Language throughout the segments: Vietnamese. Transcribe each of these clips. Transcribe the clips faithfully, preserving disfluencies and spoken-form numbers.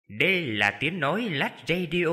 Đây là tiếng nói Lách Radio.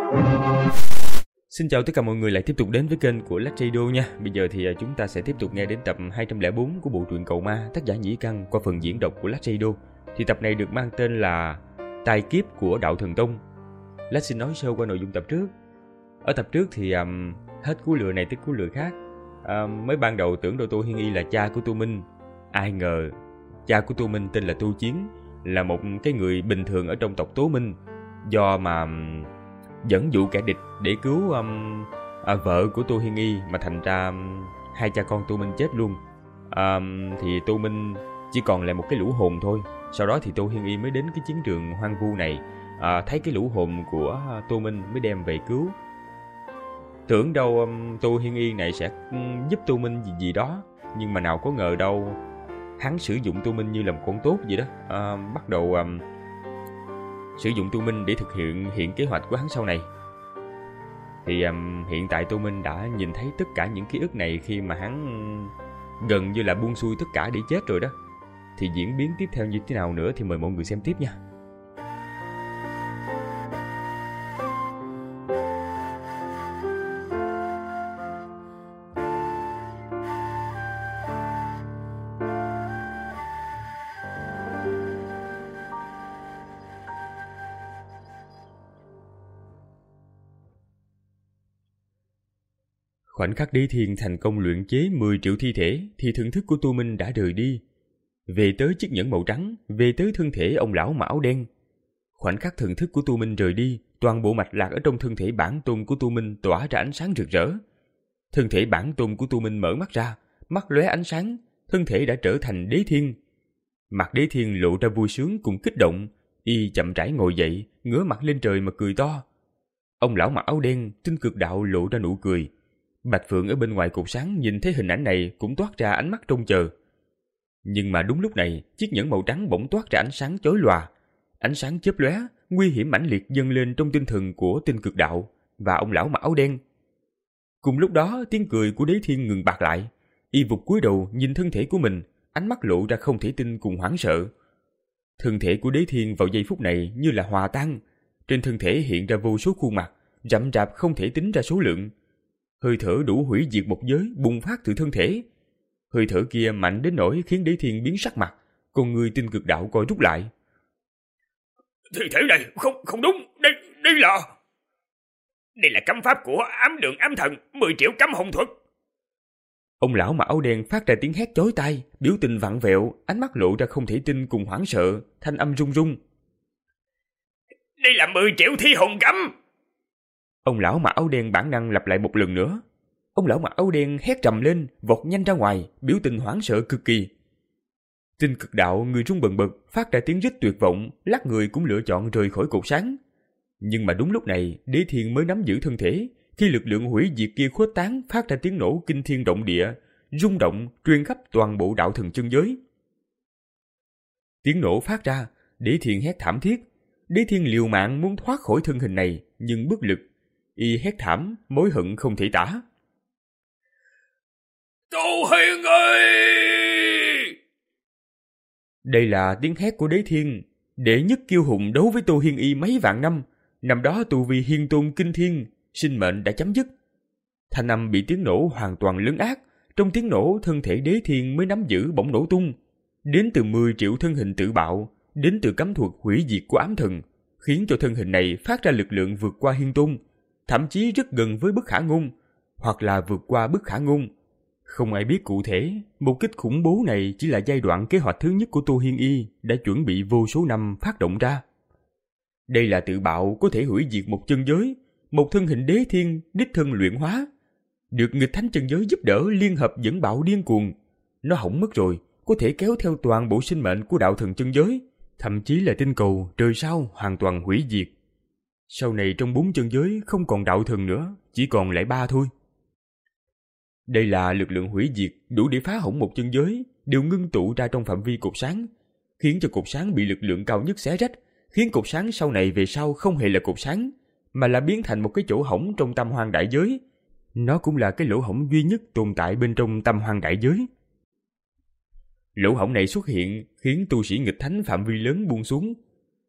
Xin chào tất cả mọi người lại tiếp tục đến với kênh của Lách Radio nha. Bây giờ thì chúng ta sẽ tiếp tục nghe đến tập hai trăm lẻ bốn của bộ truyện Cậu Ma, tác giả Nhĩ Căn qua phần diễn đọc của Lách Radio. Thì tập này được mang tên là Tai Kiếp của Đạo Thần Tông. Lách xin nói sơ qua nội dung tập trước. Ở tập trước thì um, hết cú lừa này tới cú lừa khác. Um, mới ban đầu tưởng đâu Tô Hiên Y là cha của Tô Minh. Ai ngờ cha của Tô Minh tên là Tô Chiến, là một cái người bình thường ở trong tộc Tố Minh, do mà um, dẫn dụ kẻ địch để cứu um, à, vợ của Tô Hiên Y mà thành ra um, hai cha con Tô Minh chết luôn. Um, thì Tô Minh chỉ còn lại một cái lũ hồn thôi. Sau đó thì Tô Hiên Y mới đến cái chiến trường hoang vu này, à, thấy cái lũ hồn của Tô Minh mới đem về cứu. Tưởng đâu um, Tô Hiên Y này sẽ um, giúp Tô Minh gì gì đó, nhưng mà nào có ngờ đâu hắn sử dụng Tô Minh như là một con tốt vậy đó. À, bắt đầu um, sử dụng Tô Minh để thực hiện hiện kế hoạch của hắn sau này. Thì um, hiện tại Tô Minh đã nhìn thấy tất cả những ký ức này khi mà hắn gần như là buông xuôi tất cả để chết rồi đó. Thì diễn biến tiếp theo như thế nào nữa thì mời mọi người xem tiếp nha. Khoảnh khắc Đế Thiên thành công luyện chế mười triệu thi thể thì thần thức của Tô Minh đã rời đi, về tới chiếc nhẫn màu trắng, về tới thân thể ông lão mà áo đen. Khoảnh khắc thần thức của Tô Minh rời đi, toàn bộ mạch lạc ở trong thân thể bản tôn của Tô Minh tỏa ra ánh sáng rực rỡ. Thân thể bản tôn của Tô Minh mở mắt ra, mắt lóe ánh sáng, thân thể đã trở thành Đế Thiên. Mặt Đế Thiên lộ ra vui sướng cùng kích động, y chậm rãi ngồi dậy, ngửa mặt lên trời mà cười to. Ông lão mặc áo đen, Tinh Cực Đạo lộ ra nụ cười. Bạch Phượng ở bên ngoài cột sáng nhìn thấy hình ảnh này cũng toát ra ánh mắt trông chờ. Nhưng mà đúng lúc này, chiếc nhẫn màu trắng bỗng toát ra ánh sáng chói lòa. Ánh sáng chớp lóe, nguy hiểm mãnh liệt dâng lên trong tinh thần của Tinh Cực Đạo và ông lão mặc áo đen. Cùng lúc đó, tiếng cười của Đế Thiên ngừng bặt lại. Y vụt cúi đầu nhìn thân thể của mình, ánh mắt lộ ra không thể tin cùng hoảng sợ. Thân thể của Đế Thiên vào giây phút này như là hòa tan. Trên thân thể hiện ra vô số khuôn mặt, rậm rạp không thể tính ra số lượng. Hơi thở đủ hủy diệt một giới bùng phát từ thân thể. Hơi thở kia mạnh đến nỗi khiến Đế Thiên biến sắc mặt, con người Tinh Cực Đạo coi rút lại. Thi thể này không không đúng, đây đây là đây là cấm pháp của ám đường ám thần, mười triệu cấm hồn thuật. Ông lão mặc áo đen phát ra tiếng hét chói tai, biểu tình vặn vẹo, ánh mắt lộ ra không thể tin cùng hoảng sợ, thanh âm run run. Đây là mười triệu thi hồn cấm. Ông lão mặc áo đen bản năng lặp lại một lần nữa. Ông lão mặc áo đen hét trầm lên, vọt nhanh ra ngoài, biểu tình hoảng sợ cực kỳ. Tinh Cực Đạo người run bần bật, phát ra tiếng rít tuyệt vọng, lắc người cũng lựa chọn rời khỏi cột sáng. Nhưng mà đúng lúc này, Đế Thiên mới nắm giữ thân thể, khi lực lượng hủy diệt kia khuếch tán, phát ra tiếng nổ kinh thiên động địa, rung động truyền khắp toàn bộ đạo thần chân giới. Tiếng nổ phát ra, Đế Thiên hét thảm thiết. Đế Thiên liều mạng muốn thoát khỏi thân hình này, nhưng bất lực. Y hét thảm, mối hận không thể tả. Tô Hiên Y! Đây là tiếng hét của Đế Thiên, đệ nhất kiêu hùng đấu với Tô Hiên Y mấy vạn năm. Năm đó tu vi hiên tôn kinh thiên, sinh mệnh đã chấm dứt. Thanh âm bị tiếng nổ hoàn toàn lấn át. Trong tiếng nổ, thân thể Đế Thiên mới nắm giữ bỗng nổ tung. Đến từ mười triệu thân hình tự bạo, đến từ cấm thuật hủy diệt của ám thần, khiến cho thân hình này phát ra lực lượng vượt qua hiên tôn, thậm chí rất gần với bất khả ngôn, hoặc là vượt qua bất khả ngôn. Không ai biết cụ thể, một kích khủng bố này chỉ là giai đoạn kế hoạch thứ nhất của Tô Hiên Y đã chuẩn bị vô số năm phát động ra. Đây là tự bạo có thể hủy diệt một chân giới, một thân hình Đế Thiên đích thân luyện hóa. Được nghịch thánh chân giới giúp đỡ liên hợp dẫn bạo điên cuồng. Nó hỏng mất rồi, có thể kéo theo toàn bộ sinh mệnh của đạo thần chân giới, thậm chí là tinh cầu, trời sao hoàn toàn hủy diệt. Sau này trong bốn chân giới không còn đạo thần nữa, chỉ còn lại ba thôi. Đây là lực lượng hủy diệt đủ để phá hỏng một chân giới, đều ngưng tụ ra trong phạm vi cột sáng, khiến cho cột sáng bị lực lượng cao nhất xé rách, khiến cột sáng sau này về sau không hề là cột sáng, mà là biến thành một cái chỗ hổng trong tam hoang đại giới. Nó cũng là cái lỗ hổng duy nhất tồn tại bên trong tam hoang đại giới. Lỗ hổng này xuất hiện khiến tu sĩ nghịch thánh phạm vi lớn buông xuống.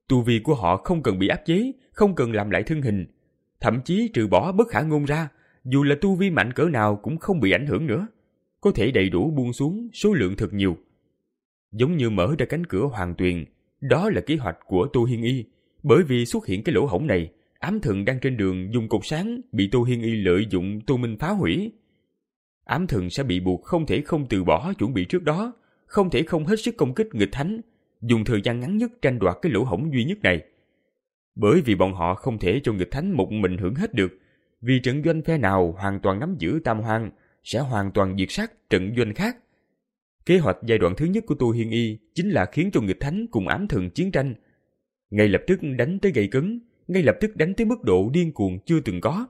Tu vi của họ không cần bị áp chế, không cần làm lại thân hình. Thậm chí trừ bỏ bất khả ngôn ra, dù là tu vi mạnh cỡ nào cũng không bị ảnh hưởng nữa. Có thể đầy đủ buông xuống số lượng thật nhiều. Giống như mở ra cánh cửa hoàng tuyền, đó là kế hoạch của Tô Hiên Y. Bởi vì xuất hiện cái lỗ hổng này, ám thần đang trên đường dùng cột sáng bị Tô Hiên Y lợi dụng Tô Minh phá hủy. Ám thần sẽ bị buộc không thể không từ bỏ chuẩn bị trước đó, không thể không hết sức công kích nghịch thánh, dùng thời gian ngắn nhất tranh đoạt cái lỗ hổng duy nhất này. Bởi vì bọn họ không thể cho nghịch thánh một mình hưởng hết được, vì trận doanh phe nào hoàn toàn nắm giữ tam hoang sẽ hoàn toàn diệt sát trận doanh khác. Kế hoạch giai đoạn thứ nhất của Tô Hiên Y chính là khiến cho nghịch thánh cùng ám thần chiến tranh, ngay lập tức đánh tới gay cấn, ngay lập tức đánh tới mức độ điên cuồng chưa từng có.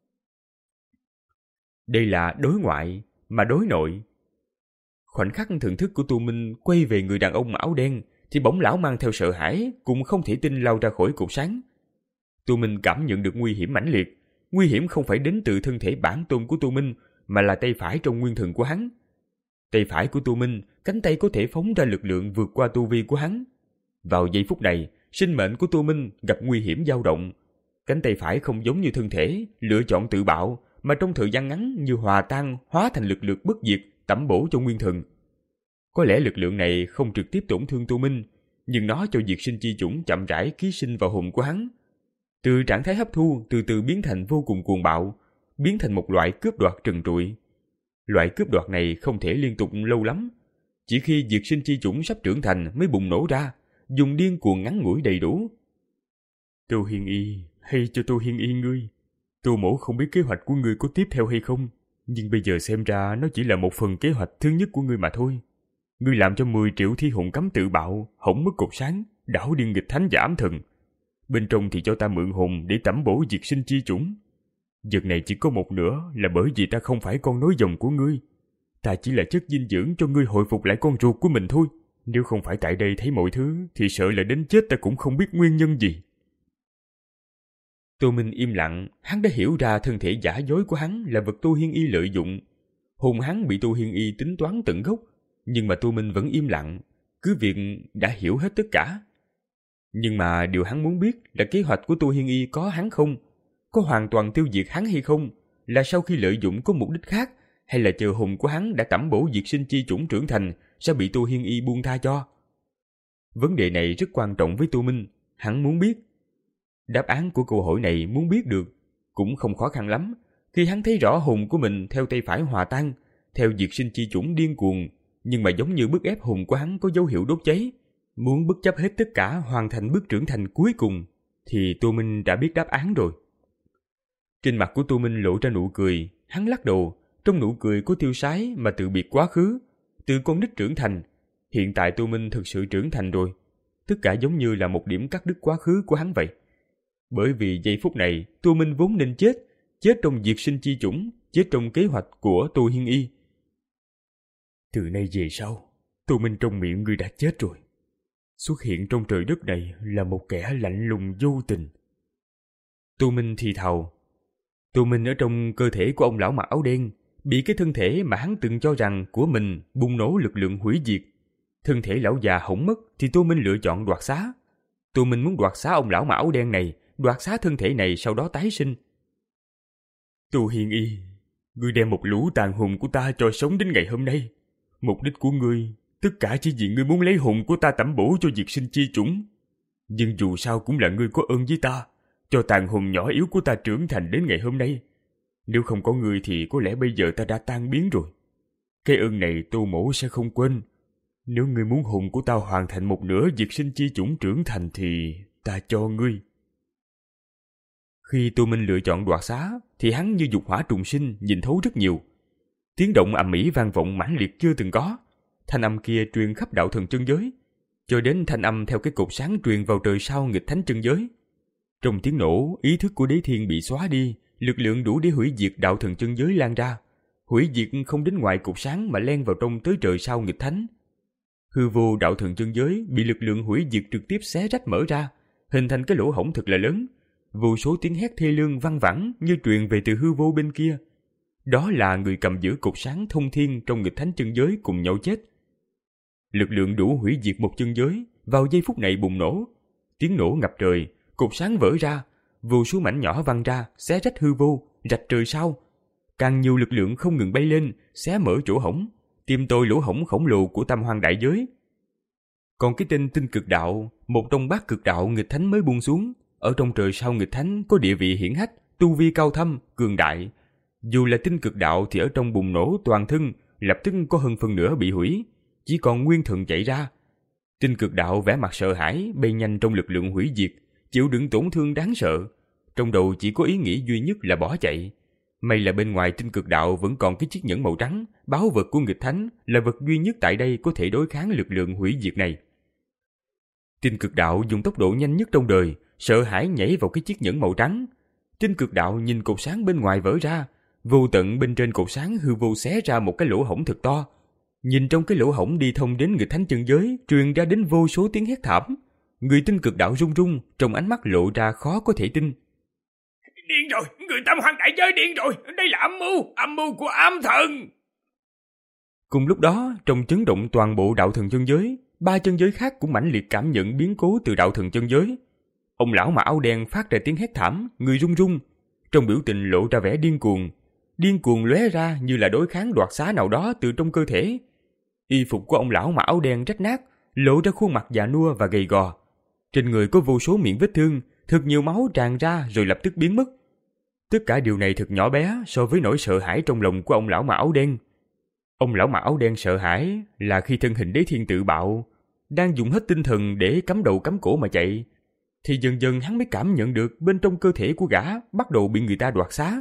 Đây là đối ngoại, mà đối nội. Khoảnh khắc thưởng thức của Tô Minh quay về người đàn ông áo đen, thì bỗng lão mang theo sợ hãi, cũng không thể tin lao ra khỏi cột sáng. Tô Minh cảm nhận được nguy hiểm mãnh liệt. Nguy hiểm không phải đến từ thân thể bản tôn của Tô Minh, mà là tay phải trong nguyên thần của hắn. Tay phải của Tô Minh, cánh tay có thể phóng ra lực lượng vượt qua tu vi của hắn. Vào giây phút này, sinh mệnh của Tô Minh gặp nguy hiểm dao động. Cánh tay phải không giống như thân thể, lựa chọn tự bạo, mà trong thời gian ngắn như hòa tan, hóa thành lực lượng bất diệt, tẩm bổ cho nguyên thần. Có lẽ lực lượng này không trực tiếp tổn thương Tô Minh, nhưng nó cho diệt sinh chi chủng chậm rãi ký sinh vào hồn của hắn. Từ trạng thái hấp thu từ từ biến thành vô cùng cuồng bạo, biến thành một loại cướp đoạt trần trụi. Loại cướp đoạt này không thể liên tục lâu lắm, chỉ khi diệt sinh chi chủng sắp trưởng thành mới bùng nổ ra, dùng điên cuồng ngắn ngủi đầy đủ. Tô Hiên Y, hay cho Tô Hiên Y ngươi, Tô mỗ không biết kế hoạch của ngươi có tiếp theo hay không, nhưng bây giờ xem ra nó chỉ là một phần kế hoạch thứ nhất của ngươi mà thôi. Ngươi làm cho mười triệu thi hồn cấm tự bạo, hỏng mất cột sáng, đảo điên nghịch thánh và ám thần. Bên trong thì cho ta mượn hồn để tẩm bổ diệt sinh chi chủng. Vật này chỉ có một nửa là bởi vì ta không phải con nối dòng của ngươi. Ta chỉ là chất dinh dưỡng cho ngươi hồi phục lại con ruột của mình thôi. Nếu không phải tại đây thấy mọi thứ, thì sợ là đến chết ta cũng không biết nguyên nhân gì. Tô Minh im lặng, hắn đã hiểu ra thân thể giả dối của hắn là vật Tô Hiên Y lợi dụng. Hồn hắn bị Tô Hiên Y tính toán tận gốc, nhưng mà Tô Minh vẫn im lặng, cứ việc đã hiểu hết tất cả. Nhưng mà điều hắn muốn biết là kế hoạch của Tô Hiên Y có hắn không? Có hoàn toàn tiêu diệt hắn hay không? Là sau khi lợi dụng có mục đích khác, hay là chờ hồn của hắn đã tẩm bổ diệt sinh chi chủng trưởng thành sẽ bị Tô Hiên Y buông tha cho? Vấn đề này rất quan trọng với Tô Minh, hắn muốn biết. Đáp án của câu hỏi này muốn biết được cũng không khó khăn lắm, khi hắn thấy rõ hồn của mình theo tay phải hòa tan, theo diệt sinh chi chủng điên cuồng, nhưng mà giống như bức ép hồn của hắn có dấu hiệu đốt cháy, muốn bất chấp hết tất cả hoàn thành bước trưởng thành cuối cùng, thì Tô Minh đã biết đáp án rồi. Trên mặt của Tô Minh lộ ra nụ cười, hắn lắc đầu, trong nụ cười có tiêu sái mà tự biệt quá khứ, từ con nít trưởng thành. Hiện tại Tô Minh thực sự trưởng thành rồi, tất cả giống như là một điểm cắt đứt quá khứ của hắn vậy. Bởi vì giây phút này Tô Minh vốn nên chết, chết trong diệt sinh chi chủng, chết trong kế hoạch của Tô Hiên Y. Từ nay về sau, Tô Minh trong miệng ngươi đã chết rồi. Xuất hiện trong trời đất này là một kẻ lạnh lùng vô tình. Tô Minh thì thào. Tô Minh ở trong cơ thể của ông lão mặc áo đen, bị cái thân thể mà hắn từng cho rằng của mình bùng nổ lực lượng hủy diệt. Thân thể lão già hỏng mất thì Tô Minh lựa chọn đoạt xá. Tô Minh muốn đoạt xá ông lão mặc áo đen này, đoạt xá thân thể này sau đó tái sinh. Tô Hiên Y, ngươi đem một lũ tàn hồn của ta cho sống đến ngày hôm nay. Mục đích của ngươi, tất cả chỉ vì ngươi muốn lấy hồn của ta tẩm bổ cho diệt sinh chi chủng. Nhưng dù sao cũng là ngươi có ơn với ta, cho tàn hồn nhỏ yếu của ta trưởng thành đến ngày hôm nay. Nếu không có ngươi thì có lẽ bây giờ ta đã tan biến rồi. Cái ơn này Tô mỗ sẽ không quên. Nếu ngươi muốn hồn của ta hoàn thành một nửa diệt sinh chi chủng trưởng thành thì ta cho ngươi. Khi Tô Minh lựa chọn đoạt xá thì hắn như dục hỏa trùng sinh, nhìn thấu rất nhiều. Tiếng động ầm ĩ vang vọng mãnh liệt chưa từng có. Thanh âm kia truyền khắp đạo thần chân giới, cho đến thanh âm theo cái cột sáng truyền vào trời sao nghịch thánh chân giới. Trong tiếng nổ, ý thức của Đế Thiên bị xóa đi, lực lượng đủ để hủy diệt đạo thần chân giới lan ra. Hủy diệt không đến ngoài cột sáng mà len vào trong tới trời sao nghịch thánh. Hư vô đạo thần chân giới bị lực lượng hủy diệt trực tiếp xé rách mở ra, hình thành cái lỗ hổng thật là lớn. Vô số tiếng hét thê lương văng vẳng như truyền về từ hư vô bên kia. Đó là người cầm giữ cột sáng thông thiên trong nghịch thánh chân giới cùng nhau chết. Lực lượng đủ hủy diệt một chân giới vào giây phút này bùng nổ. Tiếng nổ ngập trời, cột sáng vỡ ra, vô số mảnh nhỏ văng ra, xé rách hư vô, rạch trời sao. Càng nhiều lực lượng không ngừng bay lên, xé mở chỗ hổng, tìm tôi lỗ hổng khổng lồ của tam hoang đại giới. Còn cái tên tinh cực đạo, một trong bát cực đạo nghịch thánh mới buông xuống, ở trong trời sao nghịch thánh có địa vị hiển hách, tu vi cao thâm, cường đại. Dù là tinh cực đạo thì ở trong bùng nổ toàn thân, lập tức có hơn phần nửa bị hủy, chỉ còn nguyên thần chạy ra. Tinh cực đạo vẻ mặt sợ hãi, bay nhanh trong lực lượng hủy diệt, chịu đựng tổn thương đáng sợ. Trong đầu chỉ có ý nghĩ duy nhất là bỏ chạy. May là bên ngoài tinh cực đạo vẫn còn cái chiếc nhẫn màu trắng, báu vật của nghịch thánh, là vật duy nhất tại đây có thể đối kháng lực lượng hủy diệt này. Tinh cực đạo dùng tốc độ nhanh nhất trong đời, sợ hãi nhảy vào cái chiếc nhẫn màu trắng. Tinh cực đạo nhìn cột sáng bên ngoài vỡ ra, vô tận bên trên cột sáng hư vô xé ra một cái lỗ hổng thật to. Nhìn trong cái lỗ hổng đi thông đến nghịch thánh chân giới, truyền ra đến vô số tiếng hét thảm. Người tinh cực đạo run run, trong ánh mắt lộ ra khó có thể tin. Điên rồi, người tam hoang đại giới điên rồi, đây là âm mưu, âm mưu của ám thần. Cùng lúc đó, trong chấn động toàn bộ đạo thần chân giới, ba chân giới khác cũng mãnh liệt cảm nhận biến cố từ đạo thần chân giới. Ông lão mà áo đen phát ra tiếng hét thảm, người run run, trong biểu tình lộ ra vẻ điên cuồng. Điên cuồng lóe ra như là đối kháng đoạt xá nào đó từ trong cơ thể. Y phục của ông lão mà áo đen rách nát, lộ ra khuôn mặt già nua và gầy gò. Trên người có vô số miệng vết thương, thật nhiều máu tràn ra rồi lập tức biến mất. Tất cả điều này thật nhỏ bé so với nỗi sợ hãi trong lòng của ông lão mà áo đen. Ông lão mà áo đen sợ hãi là khi thân hình Đế Thiên tự bạo, đang dùng hết tinh thần để cắm đầu cắm cổ mà chạy, thì dần dần hắn mới cảm nhận được bên trong cơ thể của gã bắt đầu bị người ta đoạt xá.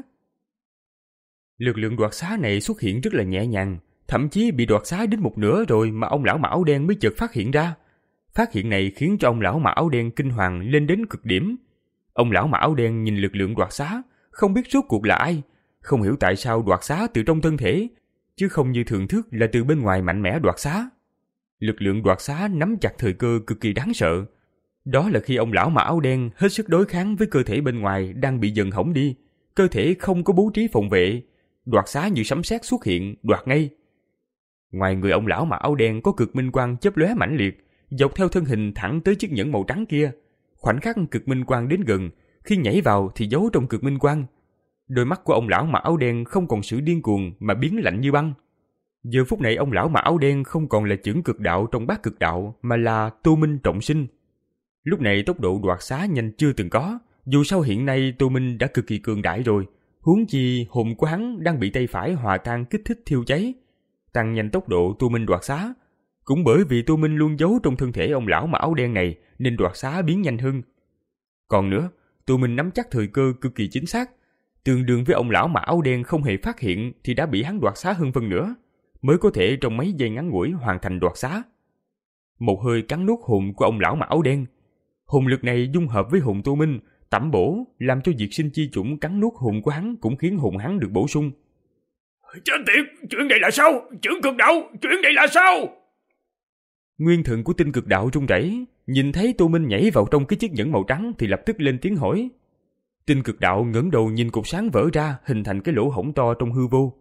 Lực lượng đoạt xá này xuất hiện rất là nhẹ nhàng, thậm chí bị đoạt xá đến một nửa rồi mà ông lão mà áo đen mới chợt phát hiện ra. Phát hiện này khiến cho ông lão mà áo đen kinh hoàng lên đến cực điểm. Ông lão mà áo đen nhìn lực lượng đoạt xá, không biết rốt cuộc là ai, không hiểu tại sao đoạt xá từ trong thân thể, chứ không như thường thức là từ bên ngoài mạnh mẽ đoạt xá. Lực lượng đoạt xá nắm chặt thời cơ cực kỳ đáng sợ. Đó là khi ông lão mà áo đen hết sức đối kháng với cơ thể bên ngoài đang bị dần hỏng đi, cơ thể không có bố trí phòng vệ, đoạt xá như sấm sét xuất hiện, đoạt ngay. Ngoài người ông lão mà áo đen có cực minh quang chớp lóe mãnh liệt, dọc theo thân hình thẳng tới chiếc nhẫn màu trắng kia. Khoảnh khắc cực minh quang đến gần, khi nhảy vào thì giấu trong cực minh quang. Đôi mắt của ông lão mà áo đen không còn sự điên cuồng mà biến lạnh như băng. Giờ phút này ông lão mà áo đen không còn là chưởng cực đạo trong bát cực đạo, mà là Tô Minh trọng sinh. Lúc này tốc độ đoạt xá nhanh chưa từng có, dù sao hiện nay Tô Minh đã cực kỳ cường đại rồi, huống chi hồn của hắn đang bị tay phải hòa tan kích thích thiêu cháy, tăng nhanh tốc độ Tô Minh đoạt xá. Cũng bởi vì Tô Minh luôn giấu trong thân thể ông lão mà áo đen này nên đoạt xá biến nhanh hơn. Còn nữa, Tô Minh nắm chắc thời cơ cực kỳ chính xác, tương đương với ông lão mà áo đen không hề phát hiện thì đã bị hắn đoạt xá hơn phân nửa, mới có thể trong mấy giây ngắn ngủi hoàn thành đoạt xá. Một hơi cắn nuốt hồn của ông lão mà áo đen. Hồn lực này dung hợp với hồn Tô Minh, tẩm bổ, làm cho diệt sinh chi chủng cắn nuốt hồn của hắn cũng khiến hồn hắn được bổ sung. Chết tiệt, chuyện này là sao? Chưởng cực đạo, chuyện này là sao? Nguyên thần của tinh cực đạo run rẩy, nhìn thấy Tô Minh nhảy vào trong cái chiếc nhẫn màu trắng thì lập tức lên tiếng hỏi. Tinh cực đạo ngẩng đầu nhìn cột sáng vỡ ra, hình thành cái lỗ hổng to trong hư vô.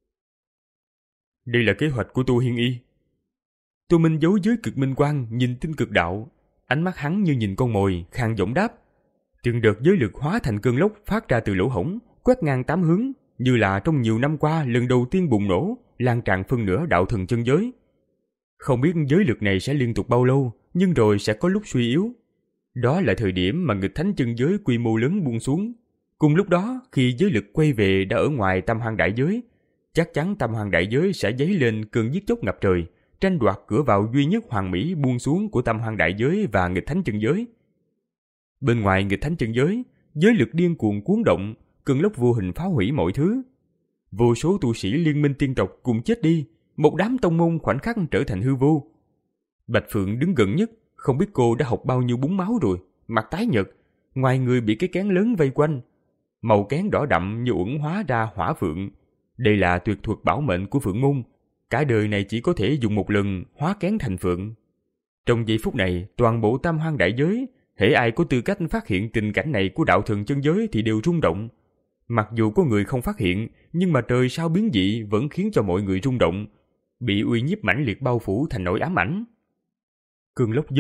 Đây là kế hoạch của Tô Hiên Y. Tô Minh giấu dưới cực minh quang nhìn tinh cực đạo, ánh mắt hắn như nhìn con mồi, khàn giọng đáp. Từng đợt giới lực hóa thành cơn lốc phát ra từ lỗ hổng, quét ngang tám hướng, như là trong nhiều năm qua lần đầu tiên bùng nổ, lan tràn phân nửa đạo thần chân giới. Không biết giới lực này sẽ liên tục bao lâu, nhưng rồi sẽ có lúc suy yếu. Đó là thời điểm mà nghịch thánh chân giới quy mô lớn buông xuống. Cùng lúc đó, khi giới lực quay về đã ở ngoài tam hoang đại giới, chắc chắn tam hoang đại giới sẽ dấy lên cơn giết chóc ngập trời, tranh đoạt cửa vào duy nhất hoàn mỹ buông xuống của tam hoang đại giới và nghịch thánh chân giới. Bên ngoài nghịch thánh chân giới, giới lực điên cuồng cuốn động, cơn lốc vô hình phá hủy mọi thứ. Vô số tu sĩ liên minh tiên tộc cùng chết đi, một đám tông môn khoảnh khắc trở thành hư vô. Bạch Phượng đứng gần nhất, không biết cô đã học bao nhiêu búng máu rồi, mặt tái nhợt, ngoài người bị cái kén lớn vây quanh. Màu kén đỏ đậm như uẩn hóa ra hỏa phượng. Đây là tuyệt thuật bảo mệnh của Phượng môn, cả đời này chỉ có thể dùng một lần hóa kén thành phượng. Trong giây phút này, toàn bộ tam hoang đại giới, hễ ai có tư cách phát hiện tình cảnh này của đạo thần chân giới thì đều rung động. Mặc dù có người không phát hiện, nhưng mà trời sao biến dị vẫn khiến cho mọi người rung động, bị uy nhiếp mãnh liệt bao phủ thành nỗi ám ảnh. Cơn lốc giới lực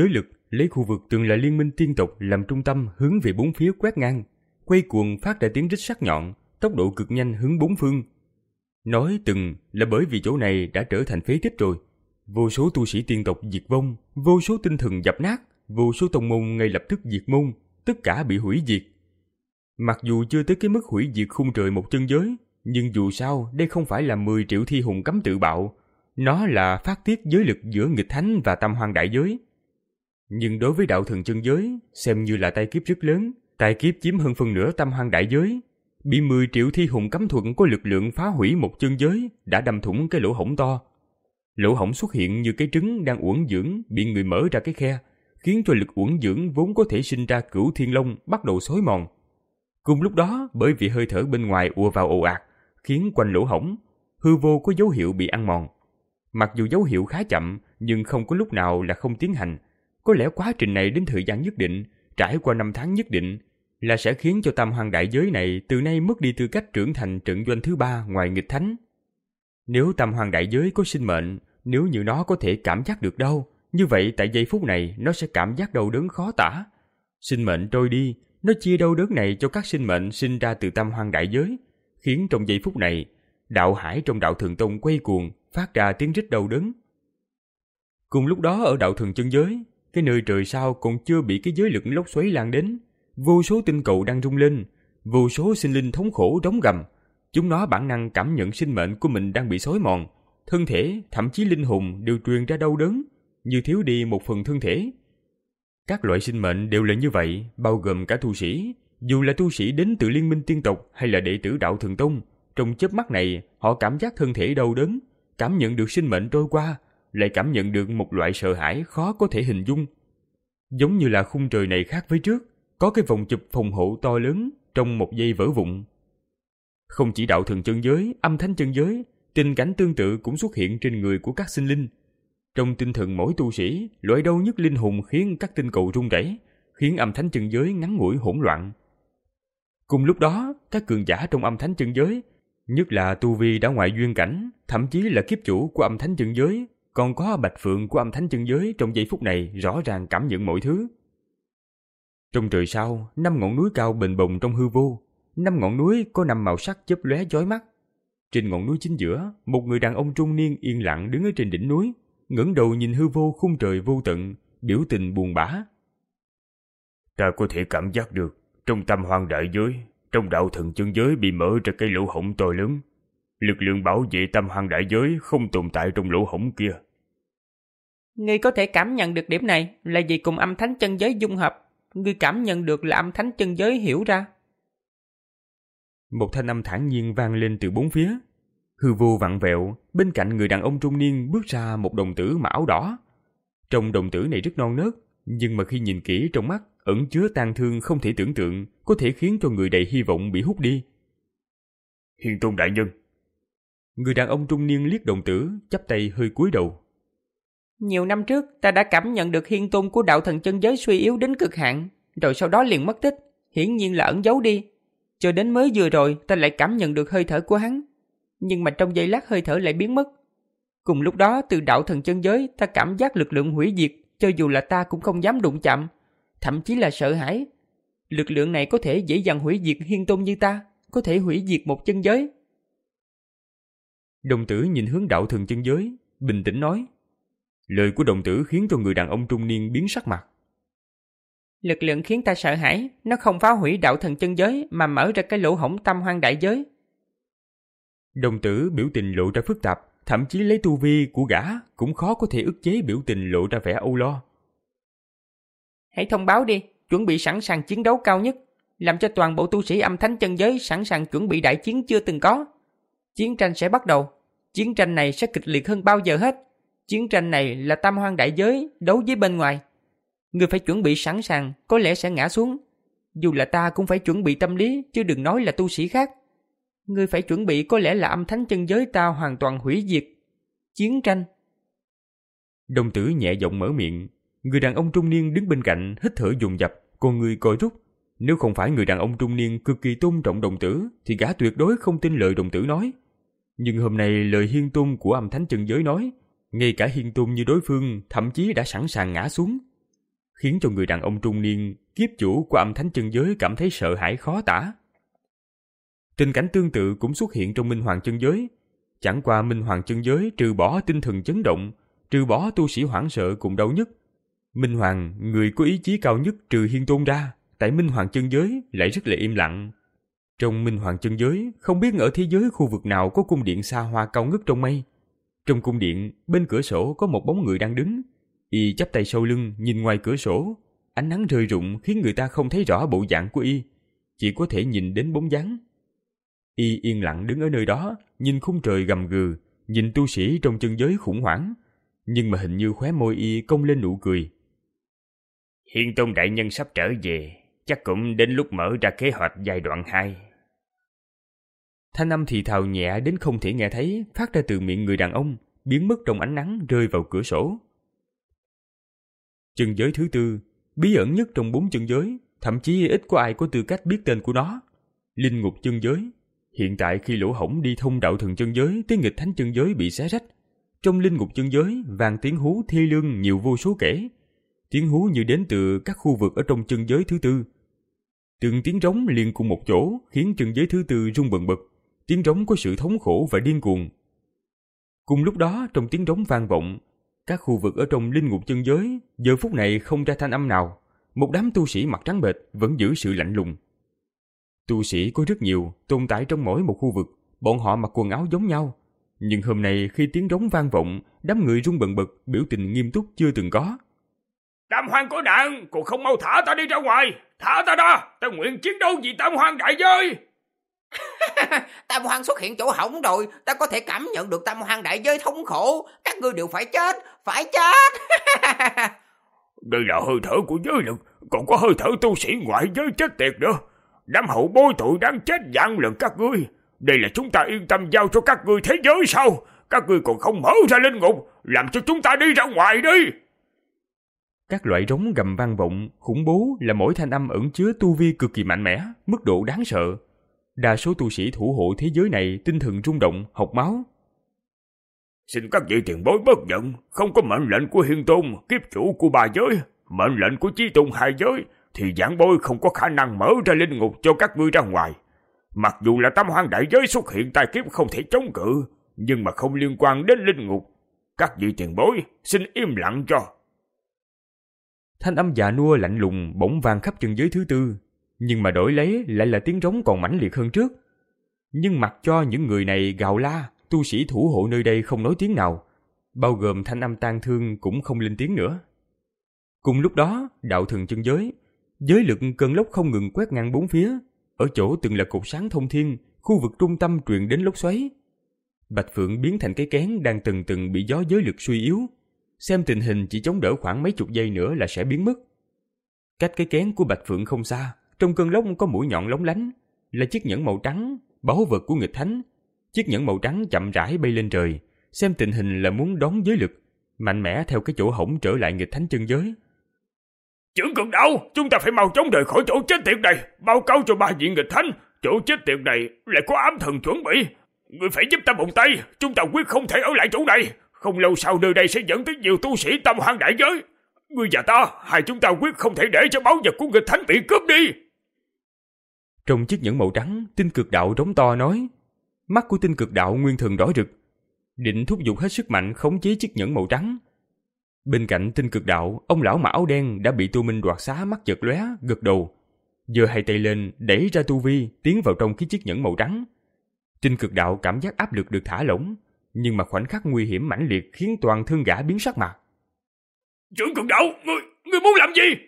lấy khu vực từng là liên minh tiên tộc làm trung tâm hướng về bốn phía quét ngang, quay cuồng phát ra tiếng rít sắc nhọn, tốc độ cực nhanh hướng bốn phương. Nói từng là bởi vì chỗ này đã trở thành phế tích rồi. Vô số tu sĩ tiên tộc diệt vong, vô số tinh thần dập nát, vô số tông môn ngay lập tức diệt môn, tất cả bị hủy diệt. Mặc dù chưa tới cái mức hủy diệt khung trời một chân giới, nhưng dù sao đây không phải là mười triệu thi hùng cấm tự bạo, nó là phát tiết giới lực giữa nghịch thánh và tam hoang đại giới. Nhưng đối với đạo thần chân giới, xem như là tai kiếp rất lớn, tai kiếp chiếm hơn phân nửa tam hoang đại giới. Bị mười triệu thi hùng cấm thuật có lực lượng phá hủy một chân giới đã đâm thủng cái lỗ hổng to. Lỗ hổng xuất hiện như cái trứng đang uốn dưỡng bị người mở ra cái khe, khiến cho lực uốn dưỡng vốn có thể sinh ra cửu thiên long bắt đầu xói mòn. Cùng lúc đó, bởi vì hơi thở bên ngoài ùa vào ồ ạt, khiến quanh lỗ hổng, hư vô có dấu hiệu bị ăn mòn. Mặc dù dấu hiệu khá chậm, nhưng không có lúc nào là không tiến hành. Có lẽ quá trình này đến thời gian nhất định, trải qua năm tháng nhất định, là sẽ khiến cho tam hoang đại giới này từ nay mất đi tư cách trưởng thành trận doanh thứ ba ngoài nghịch thánh. Nếu tam hoang đại giới có sinh mệnh, nếu như nó có thể cảm giác được đau, như vậy tại giây phút này nó sẽ cảm giác đau đớn khó tả. Sinh mệnh trôi đi, nó chia đau đớn này cho các sinh mệnh sinh ra từ tam hoang đại giới, khiến trong giây phút này, đạo hải trong đạo thần tông quay cuồng, phát ra tiếng rít đau đớn. Cùng lúc đó ở đạo thần chân giới, cái nơi trời sao còn chưa bị cái giới lực lốc xoáy lan đến, vô số tinh cầu đang rung lên, vô số sinh linh thống khổ rống gầm. Chúng nó bản năng cảm nhận sinh mệnh của mình đang bị xói mòn, thân thể, thậm chí linh hồn đều truyền ra đau đớn, như thiếu đi một phần thân thể. Các loại sinh mệnh đều là như vậy, bao gồm cả tu sĩ. Dù là tu sĩ đến từ liên minh tiên tộc hay là đệ tử đạo thần tông, trong chớp mắt này họ cảm giác thân thể đau đớn, cảm nhận được sinh mệnh trôi qua, lại cảm nhận được một loại sợ hãi khó có thể hình dung. Giống như là khung trời này khác với trước, có cái vòng chụp phòng hộ to lớn trong một giây vỡ vụn. Không chỉ đạo thần chân giới, âm thánh chân giới, tình cảnh tương tự cũng xuất hiện trên người của các sinh linh. Trong tinh thần mỗi tu sĩ, loại đau nhức linh hồn khiến các tinh cầu rung rẩy, khiến âm thánh chân giới ngắn ngủi hỗn loạn. Cùng lúc đó, các cường giả trong âm thánh chân giới, nhất là tu vi đã ngoại duyên cảnh, thậm chí là kiếp chủ của âm thánh chân giới, còn có bạch phượng của âm thánh chân giới trong giây phút này rõ ràng cảm nhận mọi thứ. Trong trời sao, năm ngọn núi cao bền bồng trong hư vô, năm ngọn núi có năm màu sắc chớp lóe chói mắt. Trên ngọn núi chính giữa, một người đàn ông trung niên yên lặng đứng ở trên đỉnh núi, ngẩng đầu nhìn hư vô khung trời vô tận, biểu tình buồn bã. Ta có thể cảm giác được, trong tam hoang đại giới, trong đạo thần chân giới bị mở ra cái lỗ hổng to lớn. Lực lượng bảo vệ tam hoang đại giới không tồn tại trong lỗ hổng kia. Ngươi có thể cảm nhận được điểm này là vì cùng âm thánh chân giới dung hợp. Ngươi cảm nhận được là âm thánh chân giới hiểu ra. Một thanh âm thản nhiên vang lên từ bốn phía. Hư vô vặn vẹo, bên cạnh người đàn ông trung niên bước ra một đồng tử mà áo đỏ. Trong đồng tử này rất non nớt, nhưng mà khi nhìn kỹ trong mắt ẩn chứa tang thương không thể tưởng tượng, có thể khiến cho người đầy hy vọng bị hút đi. Hiên Tôn đại nhân. Người đàn ông trung niên liếc đồng tử, chắp tay hơi cúi đầu. Nhiều năm trước, ta đã cảm nhận được hiên tôn của đạo thần chân giới suy yếu đến cực hạn, rồi sau đó liền mất tích, hiển nhiên là ẩn giấu đi. Cho đến mới vừa rồi, ta lại cảm nhận được hơi thở của hắn. Nhưng mà trong giây lát hơi thở lại biến mất. Cùng lúc đó, từ đạo thần chân giới, ta cảm giác lực lượng hủy diệt, cho dù là ta cũng không dám đụng chạm, thậm chí là sợ hãi. Lực lượng này có thể dễ dàng hủy diệt hiên tôn như ta, có thể hủy diệt một chân giới. Đồng tử nhìn hướng đạo thần chân giới, bình tĩnh nói. Lời của đồng tử khiến cho người đàn ông trung niên biến sắc mặt. Lực lượng khiến ta sợ hãi, nó không phá hủy đạo thần chân giới mà mở ra cái lỗ hổng tam hoang đại giới. Đồng tử biểu tình lộ ra phức tạp, thậm chí lấy tu vi của gã cũng khó có thể ức chế biểu tình lộ ra vẻ âu lo. Hãy thông báo đi, chuẩn bị sẵn sàng chiến đấu cao nhất, làm cho toàn bộ tu sĩ âm thánh chân giới sẵn sàng chuẩn bị đại chiến chưa từng có. Chiến tranh sẽ bắt đầu, chiến tranh này sẽ kịch liệt hơn bao giờ hết. Chiến tranh này là tam hoang đại giới đấu với bên ngoài. Người phải chuẩn bị sẵn sàng, có lẽ sẽ ngã xuống. Dù là ta cũng phải chuẩn bị tâm lý, chứ đừng nói là tu sĩ khác. Người phải chuẩn bị có lẽ là âm thánh chân giới ta hoàn toàn hủy diệt. Chiến tranh. Đồng tử nhẹ giọng mở miệng. Người đàn ông trung niên đứng bên cạnh hít thở dồn dập, con người coi rút. Nếu không phải người đàn ông trung niên cực kỳ tôn trọng đồng tử, thì gã tuyệt đối không tin lời đồng tử nói. Nhưng hôm nay lời hiên tôn của âm thánh chân giới nói, ngay cả hiên tôn như đối phương thậm chí đã sẵn sàng ngã xuống. khiến cho người đàn ông trung niên, kiếp chủ của âm thánh chân giới cảm thấy sợ hãi khó tả. Tình cảnh tương tự cũng xuất hiện trong Minh Hoàng chân giới. Chẳng qua Minh Hoàng chân giới trừ bỏ tinh thần chấn động, trừ bỏ tu sĩ hoảng sợ cùng đau nhức. Minh Hoàng, người có ý chí cao nhất trừ Hiên Tôn ra, tại Minh Hoàng chân giới lại rất là im lặng. Trong Minh Hoàng chân giới, không biết ở thế giới khu vực nào có cung điện xa hoa cao ngất trong mây. Trong cung điện, bên cửa sổ có một bóng người đang đứng. Y chắp tay sau lưng nhìn ngoài cửa sổ, ánh nắng rơi rụng khiến người ta không thấy rõ bộ dạng của y, chỉ có thể nhìn đến bóng dáng. Y yên lặng đứng ở nơi đó, nhìn khung trời gầm gừ, nhìn tu sĩ trong chân giới khủng hoảng, nhưng mà hình như khóe môi y cong lên nụ cười. Hiên Tôn đại nhân sắp trở về, chắc cũng đến lúc mở ra kế hoạch giai đoạn hai. Thanh âm thì thào nhẹ đến không thể nghe thấy, phát ra từ miệng người đàn ông, biến mất trong ánh nắng rơi vào cửa sổ. Chân giới thứ tư, bí ẩn nhất trong bốn chân giới, thậm chí ít có ai có tư cách biết tên của nó. Linh ngục chân giới. Hiện tại khi lỗ hổng đi thông đạo thần chân giới tới nghịch thánh chân giới bị xé rách, trong linh ngục chân giới vang tiếng hú thê lương nhiều vô số kể. Tiếng hú như đến từ các khu vực ở trong chân giới thứ tư. Từng tiếng rống liền cùng một chỗ khiến chân giới thứ tư rung bần bật. Tiếng rống có sự thống khổ và điên cuồng. Cùng lúc đó trong tiếng rống vang vọng, các khu vực ở trong linh ngục chân giới giờ phút này không ra thanh âm nào. Một đám tu sĩ mặt trắng bệch vẫn giữ sự lạnh lùng. Tu sĩ có rất nhiều, tồn tại trong mỗi một khu vực, bọn họ mặc quần áo giống nhau. Nhưng hôm nay khi tiếng rống vang vọng, đám người rung bần bật, biểu tình nghiêm túc chưa từng có. Tam Hoang có nạn, còn không mau thả ta đi ra ngoài, thả ta ra, ta nguyện chiến đấu vì Tam Hoang đại giới. Tam Hoang xuất hiện chỗ hỏng rồi, ta có thể cảm nhận được Tam Hoang đại giới thống khổ, các ngươi đều phải chết, phải chết. Đây là hơi thở của giới lực, còn có hơi thở tu sĩ ngoại giới chết tiệt nữa. Đám hậu bối tội đáng chết vạn lần các ngươi. Đây là chúng ta yên tâm giao cho các ngươi thế giới sao? Các ngươi còn không mở ra linh ngục, làm cho chúng ta đi ra ngoài đi. Các loại rống gầm vang vọng, khủng bố là mỗi thanh âm ẩn chứa tu vi cực kỳ mạnh mẽ, mức độ đáng sợ. Đa số tu sĩ thủ hộ thế giới này tinh thần rung động, học máu. Xin các vị tiền bối bất giận, không có mệnh lệnh của Hiên Tôn, kiếp chủ của ba giới, mệnh lệnh của Chí Tôn hai giới, thì giảng bối không có khả năng mở ra linh ngục cho các ngươi ra ngoài. Mặc dù là Tam Hoang đại giới xuất hiện tai kiếp không thể chống cự, nhưng mà không liên quan đến linh ngục. Các vị tiền bối xin im lặng cho. Thanh âm già nua lạnh lùng bỗng vang khắp chân giới thứ tư, nhưng mà đổi lấy lại là tiếng rống còn mãnh liệt hơn trước. Nhưng mặc cho những người này gào la, tu sĩ thủ hộ nơi đây không nói tiếng nào, bao gồm thanh âm tang thương cũng không lên tiếng nữa. Cùng lúc đó, đạo thần chân giới, giới lực cơn lốc không ngừng quét ngang bốn phía, ở chỗ từng là cột sáng thông thiên, khu vực trung tâm truyền đến lốc xoáy. Bạch Phượng biến thành cái kén đang từng từng bị gió giới lực suy yếu, xem tình hình chỉ chống đỡ khoảng mấy chục giây nữa là sẽ biến mất. Cách cái kén của Bạch Phượng không xa, trong cơn lốc có mũi nhọn lóng lánh, là chiếc nhẫn màu trắng, báu vật của nghịch thánh. Chiếc nhẫn màu trắng chậm rãi bay lên trời, xem tình hình là muốn đón giới lực, mạnh mẽ theo cái chỗ hổng trở lại nghịch thánh chân giới. Trưởng cường đạo, chúng ta phải mau chóng rời khỏi chỗ chết tiệt này, báo cáo cho ba vị nghịch thánh, chỗ chết tiệt này lại có ám thần chuẩn bị. Người phải giúp ta một tay, chúng ta quyết không thể ở lại chỗ này. Không lâu sau nơi đây sẽ dẫn tới nhiều tu sĩ Tam Hoang đại giới. Ngươi và ta, hai chúng ta quyết không thể để cho báu vật của nghịch thánh bị cướp đi. Trong chiếc nhẫn màu trắng, Tinh Cực Đạo rống to nói. Mắt của Tinh Cực Đạo nguyên thần đỏ rực, định thúc giục hết sức mạnh khống chế chiếc nhẫn màu trắng. Bên cạnh Tinh Cực Đạo, ông lão mặc áo đen đã bị Tu Minh đoạt xá, mắt chợt lóe, gật đầu, giơ hai tay lên đẩy ra tu vi tiến vào trong cái chiếc nhẫn màu trắng. Tinh Cực Đạo cảm giác áp lực được thả lỏng, nhưng mà khoảnh khắc nguy hiểm mãnh liệt khiến toàn thân gã biến sắc mặt. Trưởng Cường Đạo, ngươi ngươi muốn làm gì?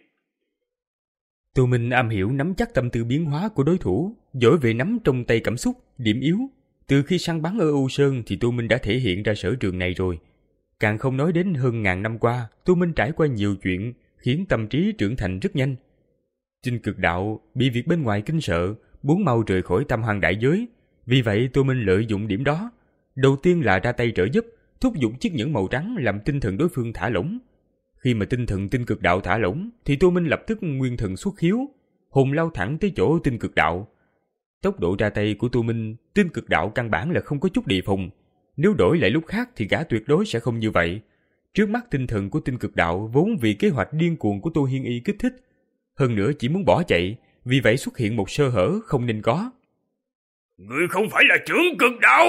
Tu Minh am hiểu nắm chắc tâm tư biến hóa của đối thủ, giỏi về nắm trong tay cảm xúc, điểm yếu. Từ khi săn bắn ở U Sơn thì Tu Minh đã thể hiện ra sở trường này rồi. Càng không nói đến hơn ngàn năm qua, Tu Minh trải qua nhiều chuyện, khiến tâm trí trưởng thành rất nhanh. Tinh Cực Đạo bị việc bên ngoài kinh sợ, muốn mau rời khỏi Tam Hoang đại giới. Vì vậy Tu Minh lợi dụng điểm đó. Đầu tiên là ra tay trợ giúp, thúc giục chiếc nhẫn màu trắng làm tinh thần đối phương thả lỏng. Khi mà tinh thần Tinh Cực Đạo thả lỏng, thì Tu Minh lập tức nguyên thần xuất khiếu, hồn lao thẳng tới chỗ Tinh Cực Đạo. Tốc độ ra tay của Tu Minh, Tinh Cực Đạo căn bản là không có chút đề phòng. Nếu đổi lại lúc khác thì gã tuyệt đối sẽ không như vậy. Trước mắt tinh thần của Tinh Cực Đạo vốn vì kế hoạch điên cuồng của Tô Hiên Y kích thích, hơn nữa chỉ muốn bỏ chạy, vì vậy xuất hiện một sơ hở không nên có. Ngươi không phải là trưởng Cực Đạo!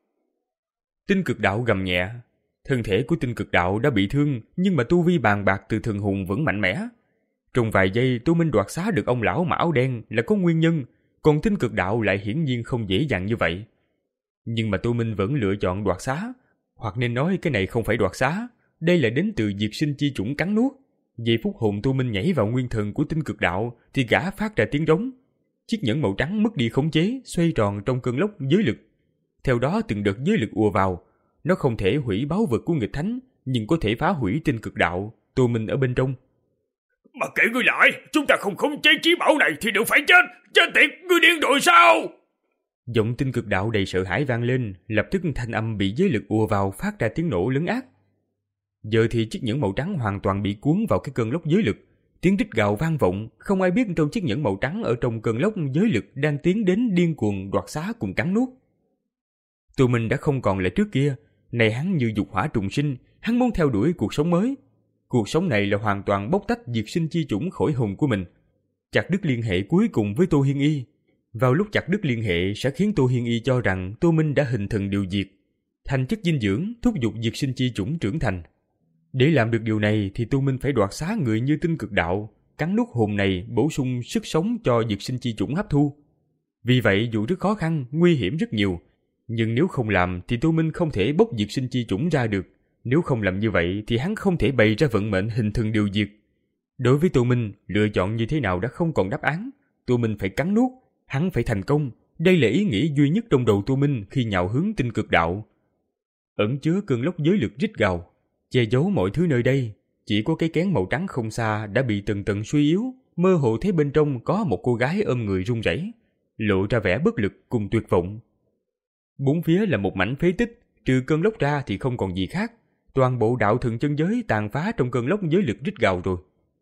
Tinh Cực Đạo gầm nhẹ. Thân thể của Tinh Cực Đạo đã bị thương, nhưng mà tu vi bàn bạc từ thần hồn vẫn mạnh mẽ. Trong vài giây, Tô Minh đoạt xá được ông lão mà áo đen là có nguyên nhân, còn Tinh Cực Đạo lại hiển nhiên không dễ dàng như vậy. Nhưng mà Tô Minh vẫn lựa chọn đoạt xá, hoặc nên nói cái này không phải đoạt xá, đây là đến từ diệt sinh chi chủng cắn nuốt. Giây phút hồn Tô Minh nhảy vào nguyên thần của Tinh Cực Đạo thì gã phát ra tiếng rống. Chiếc nhẫn màu trắng mất đi khống chế, xoay tròn trong cơn lốc giới lực. Theo đó từng đợt giới lực ùa vào. Nó không thể hủy báu vật của nghịch thánh, nhưng có thể phá hủy Tinh Cực Đạo. Tô Minh ở bên trong. Mà kệ ngươi lại, chúng ta không khống chế chí bảo này thì đều phải chết. Chết tiệt, ngươi điên rồi sao? Giọng Tinh Cực Đạo đầy sợ hãi vang lên, lập tức thanh âm bị giới lực ùa vào phát ra tiếng nổ lớn ác. Giờ thì chiếc nhẫn màu trắng hoàn toàn bị cuốn vào cái cơn lốc giới lực. Tiếng rít gào vang vọng, không ai biết trong chiếc nhẫn màu trắng ở trong cơn lốc giới lực đang tiến đến điên cuồng đoạt xá cùng cắn nuốt. Tô Minh đã không còn là trước kia, này hắn như dục hỏa trùng sinh, hắn muốn theo đuổi cuộc sống mới. Cuộc sống này là hoàn toàn bóc tách diệt sinh chi chủng khỏi hồn của mình. Chặt đứt liên hệ cuối cùng với Tô Hiên Y. Vào lúc chặt đứt liên hệ sẽ khiến Tô Hiên Y cho rằng Tô Minh đã hình thần điều diệt, thành chất dinh dưỡng thúc giục diệt sinh chi chủng trưởng thành. Để làm được điều này thì Tô Minh phải đoạt xá người như Tinh Cực Đạo, cắn nuốt hồn này bổ sung sức sống cho diệt sinh chi chủng hấp thu. Vì vậy dù rất khó khăn, nguy hiểm rất nhiều, nhưng nếu không làm thì Tô Minh không thể bốc diệt sinh chi chủng ra được. Nếu không làm như vậy thì hắn không thể bày ra vận mệnh hình thần điều diệt. Đối với Tô Minh, lựa chọn như thế nào đã không còn đáp án. Tô Minh phải cắn nuốt, hắn phải thành công. Đây là ý nghĩ duy nhất trong đầu Tô Minh khi nhào hướng Tinh Cực Đạo. Ẩn chứa cơn lốc giới lực rít gào, che giấu mọi thứ nơi đây. Chỉ có cái kén màu trắng không xa đã bị từng tầng suy yếu, mơ hồ thấy bên trong có một cô gái ôm người run rẩy, lộ ra vẻ bất lực cùng tuyệt vọng. Bốn phía là một mảnh phế tích, trừ cơn lốc ra thì không còn gì khác. Toàn bộ đạo thần chân giới tàn phá trong cơn lốc giới lực rít gào rồi.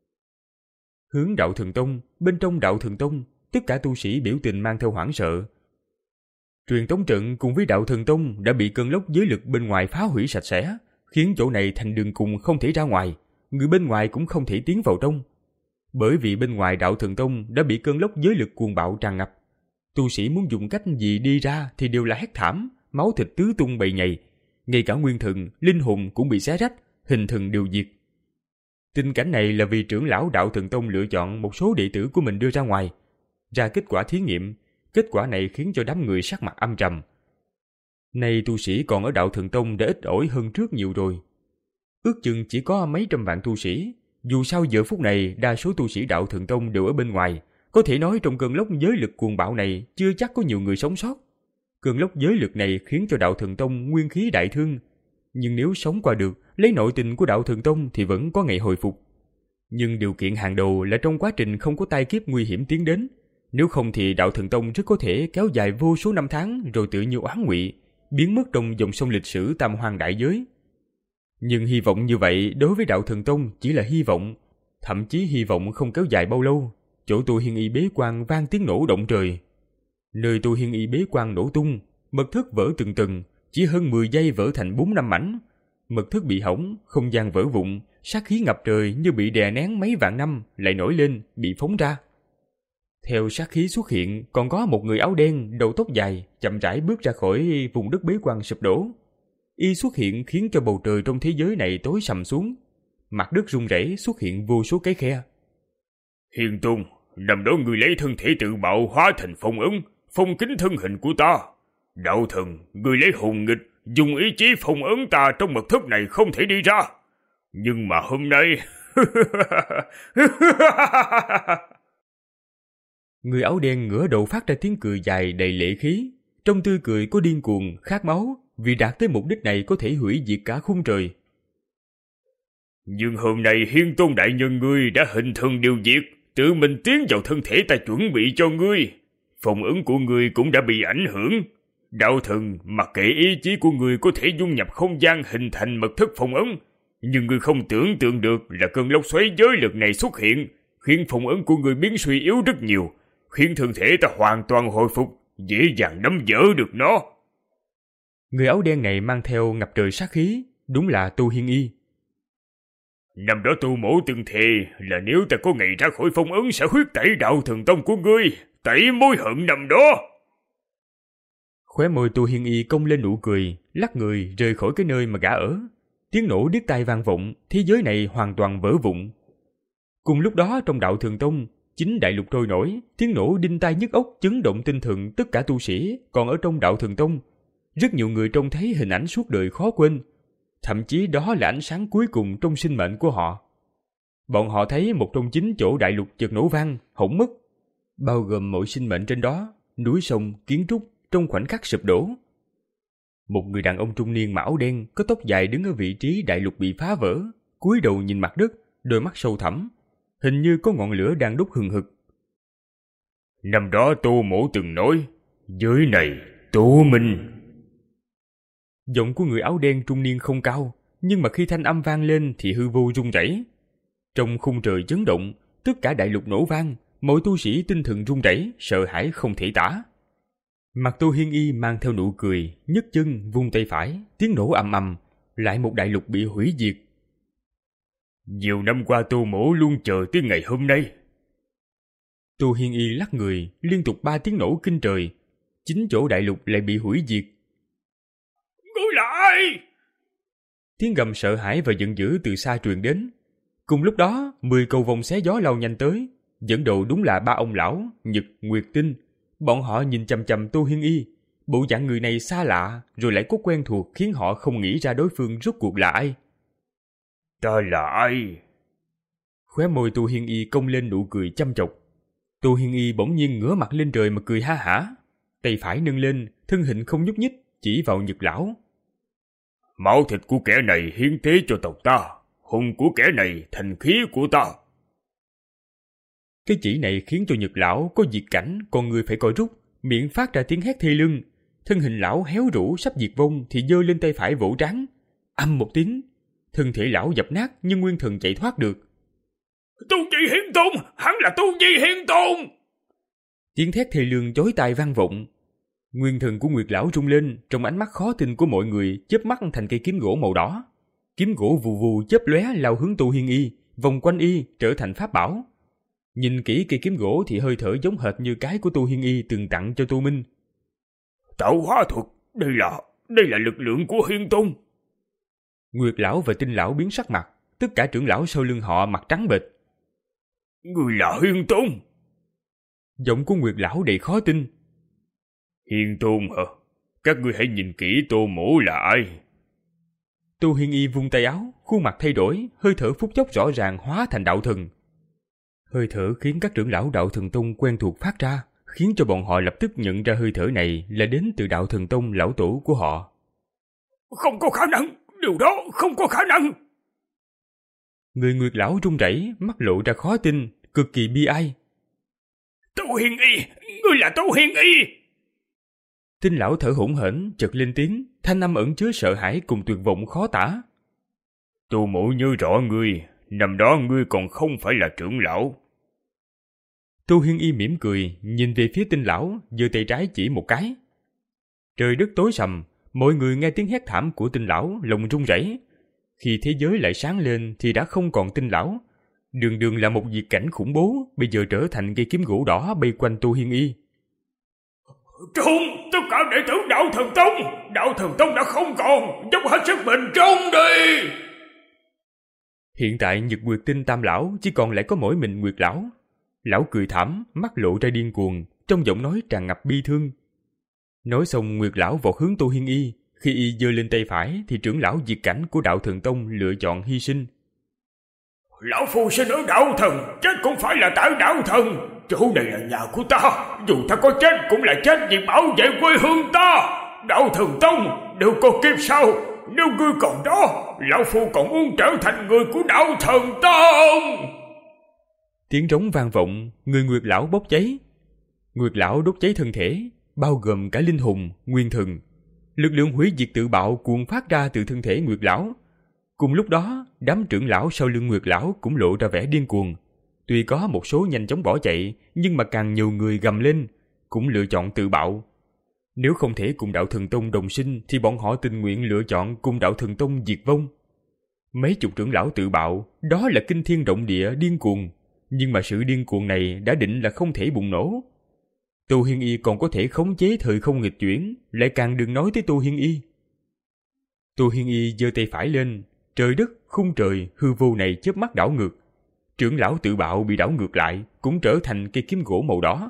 Hướng đạo thần tông, bên trong đạo thần tông, tất cả tu sĩ biểu tình mang theo hoảng sợ. Truyền tống trận cùng với đạo thần tông đã bị cơn lốc giới lực bên ngoài phá hủy sạch sẽ, khiến chỗ này thành đường cùng không thể ra ngoài, người bên ngoài cũng không thể tiến vào trong. Bởi vì bên ngoài đạo thần tông đã bị cơn lốc giới lực cuồng bạo tràn ngập. Tu sĩ muốn dùng cách gì đi ra thì đều là hét thảm, máu thịt tứ tung bầy nhầy. Ngay cả nguyên thần, linh hồn cũng bị xé rách, hình thần đều diệt. Tình cảnh này là vì trưởng lão đạo thần tông lựa chọn một số đệ tử của mình đưa ra ngoài. Ra kết quả thí nghiệm, kết quả này khiến cho đám người sắc mặt âm trầm. Nay tu sĩ còn ở đạo thần tông đã ít ỏi hơn trước nhiều rồi. Ước chừng chỉ có mấy trăm vạn tu sĩ. Dù sao giờ phút này đa số tu sĩ đạo thần tông đều ở bên ngoài. Có thể nói trong cơn lốc giới lực cuồng bạo này chưa chắc có nhiều người sống sót. Cơn lốc giới lực này khiến cho đạo thần tông nguyên khí đại thương. Nhưng nếu sống qua được, lấy nội tình của đạo thần tông thì vẫn có ngày hồi phục. Nhưng điều kiện hàng đầu là trong quá trình không có tai kiếp nguy hiểm tiến đến. Nếu không thì đạo thần tông rất có thể kéo dài vô số năm tháng rồi tự như oán ngụy, biến mất trong dòng sông lịch sử tam hoang đại giới. Nhưng hy vọng như vậy đối với đạo thần tông chỉ là hy vọng, thậm chí hy vọng không kéo dài bao lâu. Chỗ Tô Hiên Y bế quan vang tiếng nổ động trời. Nơi Tô Hiên Y bế quan nổ tung, mật thất vỡ từng tầng, chỉ hơn mười giây vỡ thành bốn năm mảnh. Mật thất bị hỏng, không gian vỡ vụn, sát khí ngập trời như bị đè nén mấy vạn năm lại nổi lên, bị phóng ra. Theo sát khí xuất hiện, còn có một người áo đen, đầu tóc dài, chậm rãi bước ra khỏi vùng đất bế quan sụp đổ. Y xuất hiện khiến cho bầu trời trong thế giới này tối sầm xuống. Mặt đất rung rẩy, xuất hiện vô số cái khe. Hiền Tôn, năm đó người lấy thân thể tự bạo hóa thành phong ấn, phong kín thân hình của ta. Đạo thần, người lấy hồn nghịch, dùng ý chí phong ấn ta trong mật thất này không thể đi ra. Nhưng mà hôm nay... Người áo đen ngửa đầu phát ra tiếng cười dài đầy lệ khí. Trong tươi cười có điên cuồng, khát máu, vì đạt tới mục đích này có thể hủy diệt cả khung trời. Nhưng hôm nay Hiên Tôn đại nhân ngươi đã hình thần điều diệt, tự mình tiến vào thân thể ta chuẩn bị cho ngươi. Phong ấn của ngươi cũng đã bị ảnh hưởng. Đạo thần, mặc kệ ý chí của ngươi có thể dung nhập không gian hình thành mật thất phong ấn, nhưng ngươi không tưởng tượng được là cơn lốc xoáy giới lực này xuất hiện, khiến phong ấn của ngươi biến suy yếu rất nhiều, khiến thân thể ta hoàn toàn hồi phục, dễ dàng nắm giữ được nó. Người áo đen này mang theo ngập trời sát khí, đúng là Tô Hiên Y. Năm đó tu mổ từng thề là nếu ta có ngày ra khỏi phong ấn sẽ huyết tẩy đạo thần tông của ngươi, tẩy mối hận năm đó. Khóe môi Tô Hiên Y cong lên nụ cười, lắc người rời khỏi cái nơi mà gã ở. Tiếng nổ điếc tai vang vọng, thế giới này hoàn toàn vỡ vụn. Cùng lúc đó trong đạo Thần Tông, chính đại lục trôi nổi, tiếng nổ đinh tai nhức óc chấn động tinh thần tất cả tu sĩ còn ở trong đạo Thần Tông. Rất nhiều người trông thấy hình ảnh suốt đời khó quên, thậm chí đó là ánh sáng cuối cùng trong sinh mệnh của họ. Bọn họ thấy một trong chín chỗ đại lục chợt nổ vang, hỏng mất, bao gồm mọi sinh mệnh trên đó, núi sông, kiến trúc trong khoảnh khắc sụp đổ. Một người đàn ông trung niên mão đen có tóc dài đứng ở vị trí đại lục bị phá vỡ, cúi đầu nhìn mặt đất, đôi mắt sâu thẳm, hình như có ngọn lửa đang đốt hừng hực. Năm đó Tô Mỗ từng nói, giới này Tô Minh. Giọng của người áo đen trung niên không cao, nhưng mà khi thanh âm vang lên thì hư vô rung rẩy. Trong khung trời chấn động, tất cả đại lục nổ vang, mọi tu sĩ tinh thần rung rẩy, sợ hãi không thể tả. Mặt Tô Hiên Y mang theo nụ cười, nhấc chân vung tay phải, tiếng nổ ầm ầm, lại một đại lục bị hủy diệt. Nhiều năm qua Tô Mỗ luôn chờ tới ngày hôm nay. Tô Hiên Y lắc người, liên tục ba tiếng nổ kinh trời, chín chỗ đại lục lại bị hủy diệt. Ngươi là ai? Tiếng gầm sợ hãi và giận dữ từ xa truyền đến. Cùng lúc đó, mười cầu vồng xé gió lao nhanh tới, dẫn đầu đúng là ba ông lão Nhật, Nguyệt, Tinh. Bọn họ nhìn chằm chằm Tô Hiên Y, bộ dạng người này xa lạ rồi lại có quen thuộc khiến họ không nghĩ ra đối phương rốt cuộc là ai. Ta là ai? Khóe môi Tô Hiên Y cong lên nụ cười chăm chọc. Tô Hiên Y bỗng nhiên ngửa mặt lên trời mà cười ha hả, tay phải nâng lên, thân hình không nhúc nhích, chỉ vào Nhật lão. Máu thịt của kẻ này hiến tế cho tộc ta, hồn của kẻ này thành khí của ta. Cái chỉ này khiến cho Nhật lão có diệt cảnh, con người phải coi rút, miệng phát ra tiếng hét thê lưng. Thân hình lão héo rũ sắp diệt vong thì giơ lên tay phải vỗ trán, âm một tiếng, thân thể lão dập nát nhưng nguyên thần chạy thoát được. Tu Di Hiên Tôn, hắn là Tu Di Hiên Tôn! Tiếng thét thê lương chói tai vang vọng. Nguyên thần của Nguyệt lão rung lên, trong ánh mắt khó tin của mọi người chớp mắt thành cây kiếm gỗ màu đỏ. Kiếm gỗ vù vù chớp lóe lao hướng Tô Hiên Y, vòng quanh y trở thành pháp bảo. Nhìn kỹ cây kiếm gỗ thì hơi thở giống hệt như cái của Tô Hiên Y từng tặng cho Tô Minh. Tạo hóa thuật, đây là, đây là lực lượng của Hiên Tôn. Nguyệt lão và Tinh lão biến sắc mặt, tất cả trưởng lão sau lưng họ mặt trắng bệch. Người là Hiên Tôn? Giọng của Nguyệt lão đầy khó tin. Hiên Tôn hả? Các ngươi hãy nhìn kỹ Tô Mỗ là ai. Tô Hiên Y vung tay áo, khuôn mặt thay đổi, hơi thở phút chốc rõ ràng hóa thành đạo thần. Hơi thở khiến các trưởng lão đạo thần tông quen thuộc phát ra, khiến cho bọn họ lập tức nhận ra hơi thở này là đến từ đạo thần tông lão tổ của họ. Không có khả năng, điều đó không có khả năng. Người Nguyệt lão run rẩy, mắt lộ ra khó tin, cực kỳ bi ai. Tô Hiên Y, ngươi là Tô Hiên Y. Tinh lão thở hổn hển, chợt lên tiếng, thanh âm ẩn chứa sợ hãi cùng tuyệt vọng khó tả. Tô Mỗ nhớ rõ ngươi, năm đó ngươi còn không phải là trưởng lão. Tô Hiên Y mỉm cười, nhìn về phía Tinh lão, giơ tay trái chỉ một cái. Trời đất tối sầm, mọi người nghe tiếng hét thảm của Tinh lão, lòng run rẩy. Khi thế giới lại sáng lên thì đã không còn Tinh lão. Đường đường là một diệt cảnh khủng bố, bây giờ trở thành cây kiếm gỗ đỏ bay quanh Tô Hiên Y. Trung, tất cả đệ tử đạo thần tông, đạo thần tông đã không còn, dốc hết sức mình trung đi. Hiện tại Nhật, Nguyệt, Tinh tam lão chỉ còn lại có mỗi mình Nguyệt lão. Lão cười thảm, mắt lộ ra điên cuồng, trong giọng nói tràn ngập bi thương. Nói xong Nguyệt lão vọt hướng Tô Hiên Y, khi y giơ lên tay phải thì trưởng lão diệt cảnh của đạo thần tông lựa chọn hy sinh. Lão phu sinh ở đạo thần, chết cũng phải là tại đạo thần. Chỗ này là nhà của ta, dù ta có chết cũng là chết vì bảo vệ quê hương ta. Đạo thần tông đều có kiếp sau, nếu ngươi còn đó, lão phu còn muốn trở thành người của đạo thần tông. Tiếng trống vang vọng, người Nguyệt lão bốc cháy. Nguyệt lão đốt cháy thân thể, bao gồm cả linh hồn, nguyên thần. Lực lượng hủy diệt tự bạo cuồn phát ra từ thân thể Nguyệt lão. Cùng lúc đó, đám trưởng lão sau lưng Nguyệt lão cũng lộ ra vẻ điên cuồng. Tuy có một số nhanh chóng bỏ chạy, nhưng mà càng nhiều người gầm lên, cũng lựa chọn tự bạo. Nếu không thể cùng đạo thần tông đồng sinh thì bọn họ tình nguyện lựa chọn cùng đạo thần tông diệt vong. Mấy chục trưởng lão tự bạo, đó là kinh thiên động địa điên cuồng, nhưng mà sự điên cuồng này đã định là không thể bùng nổ. Tô Hiên Y còn có thể khống chế thời không nghịch chuyển, lại càng đừng nói tới Tô Hiên Y. Tô Hiên Y giơ tay phải lên, trời đất, khung trời, hư vô này chớp mắt đảo ngược. Trưởng lão tự bạo bị đảo ngược lại, cũng trở thành cây kiếm gỗ màu đỏ.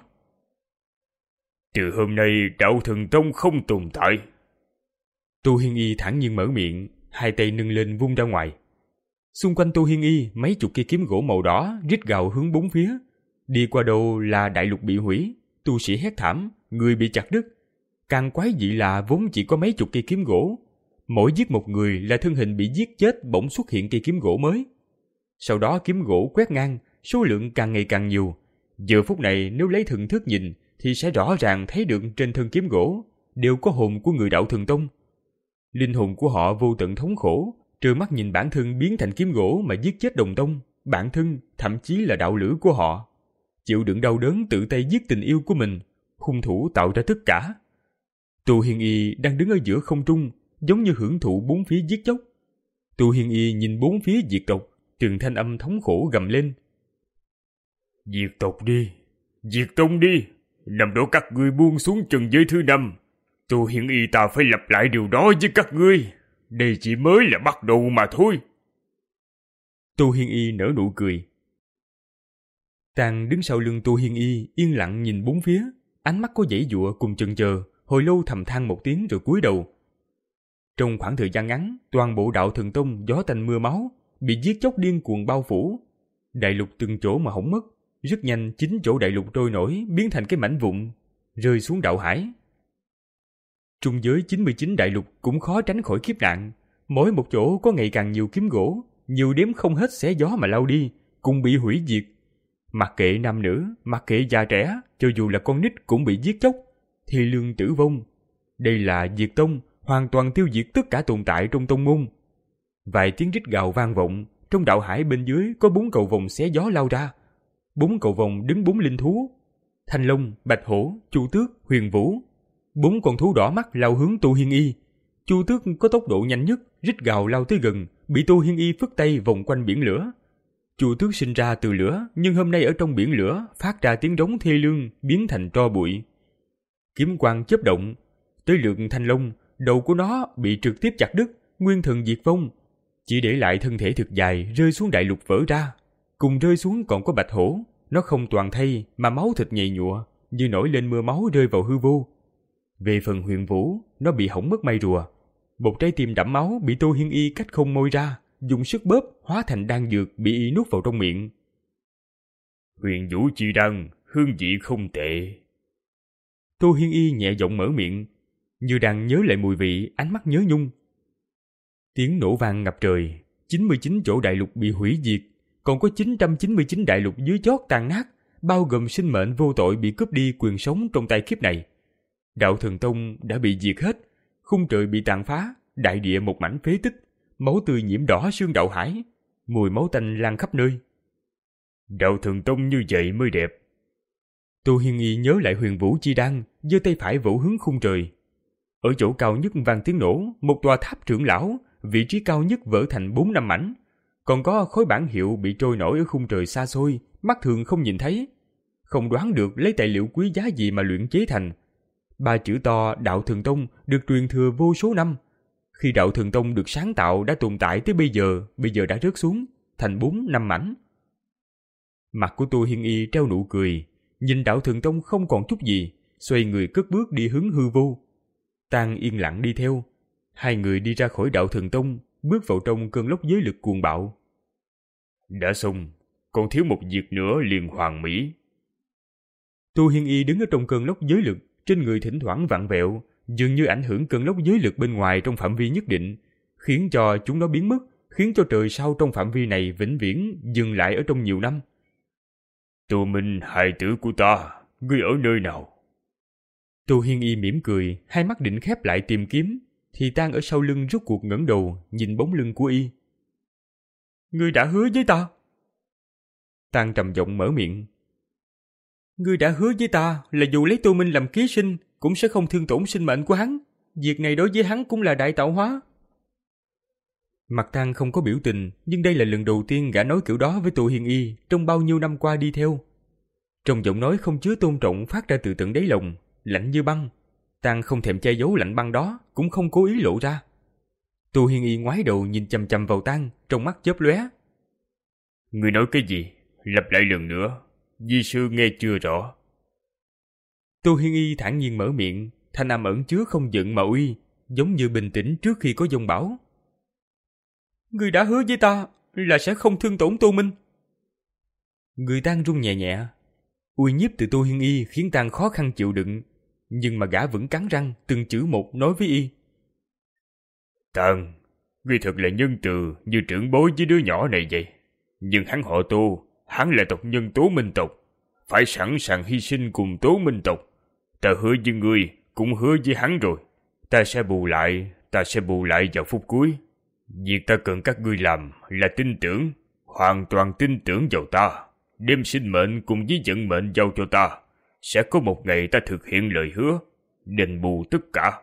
Từ hôm nay Đạo Thần Tông không tồn tại. Tô Hiên Y thản nhiên mở miệng, hai tay nâng lên vung ra ngoài. Xung quanh Tô Hiên Y, mấy chục cây kiếm gỗ màu đỏ rít gào hướng bốn phía. Đi qua đâu là đại lục bị hủy, tu sĩ hét thảm, người bị chặt đứt. Càng quái dị là vốn chỉ có mấy chục cây kiếm gỗ, mỗi giết một người là thân hình bị giết chết bỗng xuất hiện cây kiếm gỗ mới. Sau đó kiếm gỗ quét ngang, số lượng càng ngày càng nhiều. Giờ phút này nếu lấy thần thức nhìn thì sẽ rõ ràng thấy được trên thân kiếm gỗ đều có hồn của người Đạo Thần Tông. Linh hồn của họ vô tận thống khổ, trơ mắt nhìn bản thân biến thành kiếm gỗ mà giết chết đồng tông, bản thân, thậm chí là đạo lữ của họ. Chịu đựng đau đớn tự tay giết tình yêu của mình, hung thủ tạo ra tất cả. Tô Hiên Y đang đứng ở giữa không trung, giống như hưởng thụ bốn phía giết chóc. Tô Hiên Y nhìn bốn phía diệt tộc, từng thanh âm thống khổ gầm lên. Diệt tộc đi, diệt tông đi, năm đó các ngươi buông xuống trần giới thứ năm. Tô Hiên Y ta phải lặp lại điều đó với các ngươi. Đây chỉ mới là bắt đầu mà thôi. Tô Hiên Y nở nụ cười. Tàng đứng sau lưng Tô Hiên Y, yên lặng nhìn bốn phía, ánh mắt có dãy dụa cùng chần chờ, hồi lâu thầm than một tiếng rồi cúi đầu. Trong khoảng thời gian ngắn, toàn bộ Đạo Thần Tông gió tanh mưa máu, bị giết chóc điên cuồng bao phủ. Đại lục từng chỗ mà hỏng mất, rất nhanh chính chỗ đại lục trôi nổi biến thành cái mảnh vụn, rơi xuống đạo hải. Trung giới chín mươi chín đại lục cũng khó tránh khỏi kiếp nạn, mỗi một chỗ có ngày càng nhiều kiếm gỗ, nhiều đếm không hết xé gió mà lao đi, cùng bị hủy diệt. Mặc kệ nam nữ, mặc kệ già trẻ, cho dù là con nít cũng bị giết chóc, thì lương tử vong. Đây là diệt tông, hoàn toàn tiêu diệt tất cả tồn tại trong tông môn. Vài tiếng rít gào vang vọng, trong đạo hải bên dưới có bốn cầu vồng xé gió lao ra. Bốn cầu vồng đứng bốn linh thú: Thanh Long, Bạch Hổ, Chu Tước, Huyền Vũ. Bốn con thú đỏ mắt lao hướng Tô Hiên Y. Chu Tước có tốc độ nhanh nhất, rít gào lao tới gần, bị Tô Hiên Y phất tay vòng quanh biển lửa. Chu Tước sinh ra từ lửa, nhưng hôm nay ở trong biển lửa phát ra tiếng rống thê lương, biến thành tro bụi. Kiếm quang chớp động, tới lượt Thanh Long, đầu của nó bị trực tiếp chặt đứt, nguyên thần diệt vong, chỉ để lại thân thể thực dài rơi xuống đại lục vỡ ra. Cùng rơi xuống còn có Bạch Hổ, nó không toàn thây mà máu thịt nhầy nhụa, như nổi lên mưa máu rơi vào hư vô. Về phần Huyền Vũ, nó bị hỏng mất may rùa, một trái tim đẫm máu bị Tô Hiên Y cách không môi ra, dùng sức bóp hóa thành đan dược bị y nuốt vào trong miệng. Huyền Vũ chi đan, hương vị không tệ. Tô Hiên Y nhẹ giọng mở miệng, như đang nhớ lại mùi vị, ánh mắt nhớ nhung. Tiếng nổ vang ngập trời, chín mươi chín chỗ đại lục bị hủy diệt, còn có chín trăm chín mươi chín đại lục dưới chót tan nát, bao gồm sinh mệnh vô tội bị cướp đi quyền sống trong tay kiếp này. Đạo Thần Tông đã bị diệt hết, khung trời bị tàn phá, đại địa một mảnh phế tích, máu tươi nhiễm đỏ xương đạo hải, mùi máu tanh lan khắp nơi. Đạo Thần Tông như vậy mới đẹp. Tô Hiên Y nhớ lại Huyền Vũ chi đan, giơ tay phải vỗ hướng khung trời. Ở chỗ cao nhất vang tiếng nổ, một tòa tháp trưởng lão, vị trí cao nhất vỡ thành bốn năm mảnh, còn có khối bản hiệu bị trôi nổi ở khung trời xa xôi, mắt thường không nhìn thấy, không đoán được lấy tài liệu quý giá gì mà luyện chế thành. Ba chữ to Đạo Thần Tông được truyền thừa vô số năm. Khi Đạo Thần Tông được sáng tạo đã tồn tại tới bây giờ, bây giờ đã rớt xuống thành bốn năm mảnh. Mặt của Tô Hiên Y treo nụ cười, nhìn Đạo Thần Tông không còn chút gì, xoay người cất bước đi hướng hư vô. Tang yên lặng đi theo. Hai người đi ra khỏi Đạo Thần Tông, bước vào trong cơn lốc giới lực cuồng bạo. Đã xong, còn thiếu một việc nữa liền hoàn mỹ. Tô Hiên Y đứng ở trong cơn lốc giới lực, trên người thỉnh thoảng vặn vẹo, dường như ảnh hưởng cơn lốc giới lực bên ngoài trong phạm vi nhất định, khiến cho chúng nó biến mất, khiến cho trời sao trong phạm vi này vĩnh viễn dừng lại ở trong nhiều năm. Tô Minh, hài tử của ta, ngươi ở nơi nào? Tô Hiên Y mỉm cười, hai mắt định khép lại tìm kiếm, thì Tang ở sau lưng rút cuộc ngẩng đầu, nhìn bóng lưng của y. Ngươi đã hứa với ta. Tang trầm giọng mở miệng. Ngươi đã hứa với ta là dù lấy Tô Minh làm ký sinh, cũng sẽ không thương tổn sinh mệnh của hắn. Việc này đối với hắn cũng là đại tạo hóa. Mặt Tang không có biểu tình, nhưng đây là lần đầu tiên gã nói kiểu đó với Tô Hiên Y trong bao nhiêu năm qua đi theo. Trong giọng nói không chứa tôn trọng phát ra từ tận đáy lòng, lạnh như băng. Tang không thèm che giấu lạnh băng đó, cũng không cố ý lộ ra. Tô Hiên Y ngoái đầu nhìn chằm chằm vào Tang, trong mắt chớp lóe. Người nói cái gì? Lặp lại lần nữa, di sư nghe chưa rõ. Tô Hiên Y thản nhiên mở miệng, thanh âm ẩn chứa không giận mà uy, giống như bình tĩnh trước khi có giông bão. Người đã hứa với ta là sẽ không thương tổn Tô Minh. Người Tang run nhẹ nhẹ. Uy nhiếp từ Tô Hiên Y khiến Tang khó khăn chịu đựng, nhưng mà gã vẫn cắn răng từng chữ một nói với Y. Tang, ngươi thật là nhân từ như trưởng bối với đứa nhỏ này vậy. Nhưng hắn họ Tô, hắn là tộc nhân Tố Minh tộc, phải sẵn sàng hy sinh cùng Tố Minh tộc. Ta hứa với ngươi, cũng hứa với hắn rồi. Ta sẽ bù lại, ta sẽ bù lại vào phút cuối. Việc ta cần các ngươi làm là tin tưởng, hoàn toàn tin tưởng vào ta. Đem sinh mệnh cùng với vận mệnh giao cho ta. Sẽ có một ngày ta thực hiện lời hứa, đền bù tất cả.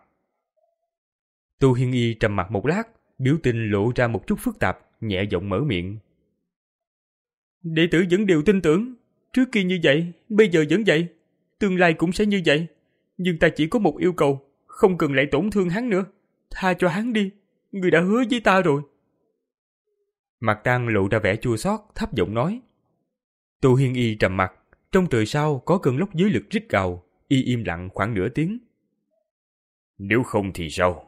Tô Hiên Y trầm mặt một lát, biểu tình lộ ra một chút phức tạp, nhẹ giọng mở miệng. Đệ tử vẫn đều tin tưởng, trước kia như vậy, bây giờ vẫn vậy, tương lai cũng sẽ như vậy. Nhưng ta chỉ có một yêu cầu, không cần lại tổn thương hắn nữa. Tha cho hắn đi, người đã hứa với ta rồi. Mặt Tang lộ ra vẻ chua xót, thấp giọng nói. Tô Hiên Y trầm mặt, trong trời sau có cơn lốc giới lực rít gào, Y im lặng khoảng nửa tiếng. Nếu không thì sao?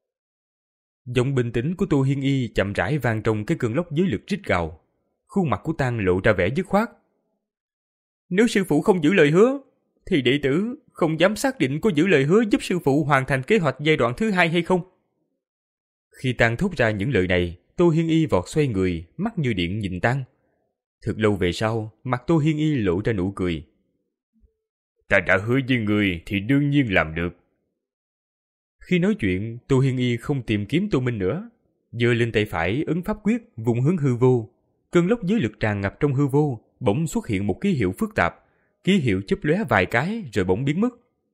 Giọng bình tĩnh của Tô Hiên Y chậm rãi vang trong cái cơn lốc giới lực rít gào. Khuôn mặt của Tang lộ ra vẻ dứt khoát. Nếu sư phụ không giữ lời hứa, thì đệ tử không dám xác định có giữ lời hứa giúp sư phụ hoàn thành kế hoạch giai đoạn thứ hai hay không. Khi Tang thốt ra những lời này, Tô Hiên Y vọt xoay người, mắt như điện nhìn Tang. Thật lâu về sau, mặt Tô Hiên Y lộ ra nụ cười. Ta đã hứa với người thì đương nhiên làm được. Khi nói chuyện, Tô Hiên Y không tìm kiếm Tô Minh nữa, giơ lên tay phải ấn pháp quyết vùng hướng hư vô. Cơn lốc giới lực tràn ngập trong hư vô, bỗng xuất hiện một ký hiệu phức tạp, ký hiệu chớp lóe vài cái rồi bỗng biến mất.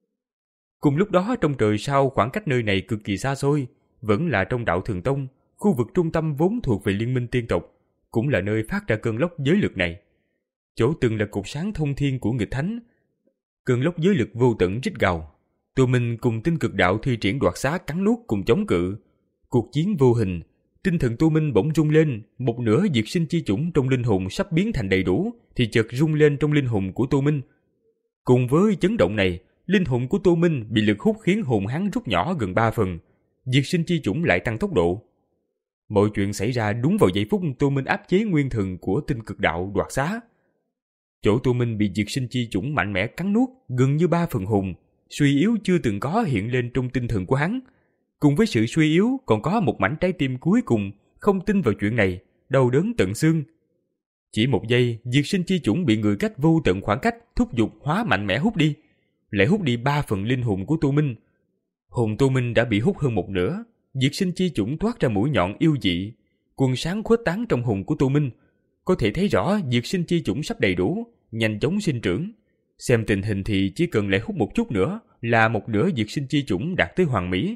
Cùng lúc đó trong trời sao khoảng cách nơi này cực kỳ xa xôi, vẫn là trong đạo Thường Tông, khu vực trung tâm vốn thuộc về Liên minh tiên tộc, cũng là nơi phát ra cơn lốc giới lực này. Chỗ từng là cột sáng thông thiên của nghịch thánh, cơn lốc giới lực vô tận rít gào. Tô Minh cùng tinh cực đạo thi triển đoạt xá cắn nuốt cùng chống cự. Cuộc chiến vô hình, tinh thần Tô Minh bỗng rung lên, một nửa diệt sinh chi chủng trong linh hồn sắp biến thành đầy đủ, thì chợt rung lên trong linh hồn của Tô Minh. Cùng với chấn động này, linh hồn của Tô Minh bị lực hút khiến hồn hắn rút nhỏ gần ba phần, diệt sinh chi chủng lại tăng tốc độ. Mọi chuyện xảy ra đúng vào giây phút Tô Minh áp chế nguyên thần của tinh cực đạo đoạt xá. Chỗ Tô Minh bị diệt sinh chi chủng mạnh mẽ cắn nuốt gần như ba phần hồn, suy yếu chưa từng có hiện lên trong tinh thần của hắn. Cùng với sự suy yếu còn có một mảnh trái tim cuối cùng không tin vào chuyện này, đau đớn tận xương. Chỉ một giây, diệt sinh chi chủng bị người cách vô tận khoảng cách thúc giục hóa mạnh mẽ hút đi, lại hút đi ba phần linh hồn của Tô Minh. Hồn Tô Minh đã bị hút hơn một nửa, diệt sinh chi chủng toát ra mũi nhọn yêu dị, quần sáng khuếch tán trong hồn của Tô Minh. Có thể thấy rõ diệt sinh chi chủng sắp đầy đủ, nhanh chóng sinh trưởng. Xem tình hình thì chỉ cần lại hút một chút nữa là một nửa diệt sinh chi chủng đạt tới hoàn mỹ.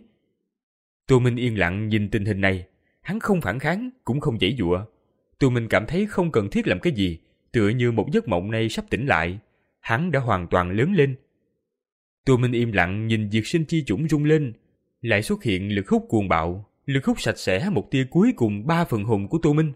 Tô Minh yên lặng nhìn tình hình này, hắn không phản kháng, cũng không giãy giụa. Tô Minh cảm thấy không cần thiết làm cái gì, tựa như một giấc mộng này sắp tỉnh lại. Hắn đã hoàn toàn lớn lên. Tô Minh im lặng nhìn diệt sinh chi chủng rung lên, lại xuất hiện lực hút cuồng bạo, lực hút sạch sẽ một tia cuối cùng ba phần hồn của Tô Minh.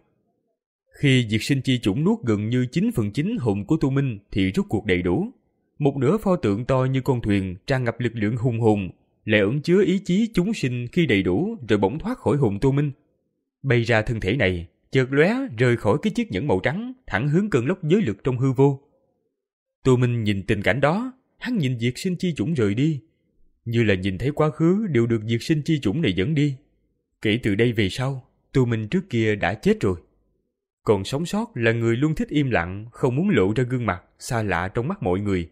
Khi diệt sinh chi chủng nuốt gần như chín phần chín hồn của Tô Minh thì rút cuộc đầy đủ. Một nửa pho tượng to như con thuyền tràn ngập lực lượng hùng hồn, lại ẩn chứa ý chí chúng sinh khi đầy đủ rồi bỗng thoát khỏi hồn Tô Minh. Bay ra thân thể này, chợt lóe rời khỏi cái chiếc nhẫn màu trắng, thẳng hướng cơn lốc giới lực trong hư vô. Tô Minh nhìn tình cảnh đó, hắn nhìn diệt sinh chi chủng rời đi, như là nhìn thấy quá khứ đều được diệt sinh chi chủng này dẫn đi. Kể từ đây về sau, Tô Minh trước kia đã chết rồi. Còn sống sót là người luôn thích im lặng, không muốn lộ ra gương mặt, xa lạ trong mắt mọi người.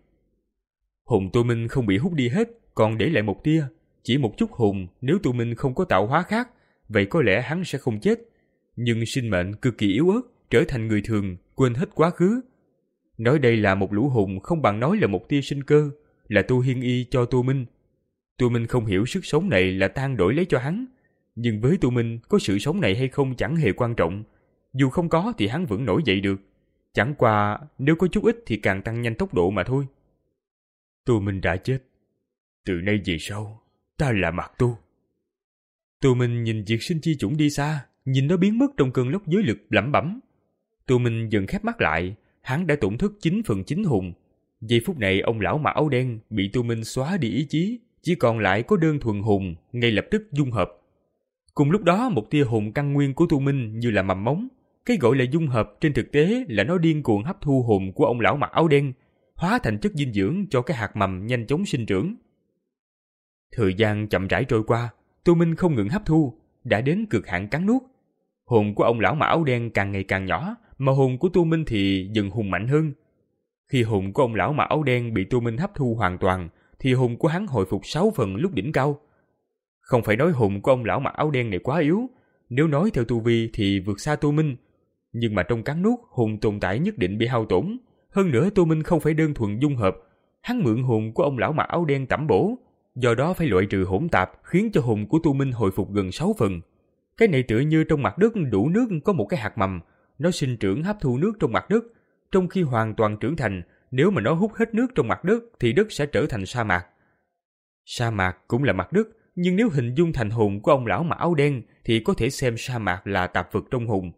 Hồn Tô Minh không bị hút đi hết, còn để lại một tia, chỉ một chút hồn. Nếu Tô Minh không có tạo hóa khác, vậy có lẽ hắn sẽ không chết. Nhưng sinh mệnh cực kỳ yếu ớt, trở thành người thường, quên hết quá khứ. Nói đây là một lũ hồn không bằng nói là một tia sinh cơ, là Tô Hiên Y cho Tô Minh. Tô Minh không hiểu sức sống này là Tang đổi lấy cho hắn, Nhưng với Tô Minh, có sự sống này hay không chẳng hề quan trọng. Dù không có thì hắn vẫn nổi dậy được. Chẳng qua nếu có chút ít thì càng tăng nhanh tốc độ mà thôi. Tô Minh đã chết. Từ nay về sau, ta là Mạc Tô. Tô Minh nhìn Diệt Sinh Chi Chủng đi xa, nhìn nó biến mất trong cơn lốc giới lực, lẩm bẩm. Tô Minh dần khép mắt lại, hắn đã tổn thất chín phần chín hồn. Giây phút này ông lão mặc áo đen bị Tô Minh xóa đi ý chí, chỉ còn lại có đơn thuần hồn, ngay lập tức dung hợp. Cùng lúc đó một tia hồn căn nguyên của Tô Minh như là mầm móng. Cái gọi là dung hợp trên thực tế là nó điên cuồng hấp thu hồn của ông lão mặc áo đen, hóa thành chất dinh dưỡng cho cái hạt mầm nhanh chóng sinh trưởng. Thời gian chậm rãi trôi qua, Tô Minh không ngừng hấp thu, đã đến cực hạn cắn nuốt. Hồn của ông lão mặc áo đen càng ngày càng nhỏ, mà hồn của Tô Minh thì dần hùng mạnh hơn. Khi hồn của ông lão mặc áo đen bị Tô Minh hấp thu hoàn toàn, thì hồn của hắn hồi phục sáu phần lúc đỉnh cao. Không phải nói hồn của ông lão mặc áo đen này quá yếu, nếu nói theo tu vi thì vượt xa Tô Minh. Nhưng mà trong cắn nuốt, hồn tồn tại nhất định bị hao tổn. Hơn nữa Tô Minh không phải đơn thuần dung hợp, hắn mượn hồn của ông lão mặc áo đen tẩm bổ, do đó phải loại trừ hỗn tạp, khiến cho hồn của Tô Minh hồi phục gần sáu phần. Cái này tựa như trong mặt đất đủ nước có một cái hạt mầm, nó sinh trưởng hấp thu nước trong mặt đất, trong khi hoàn toàn trưởng thành, nếu mà nó hút hết nước trong mặt đất thì đất sẽ trở thành sa mạc. Sa mạc cũng là mặt đất, nhưng nếu hình dung thành hồn của ông lão mặc áo đen thì có thể xem sa mạc là tạp vật trong hồn.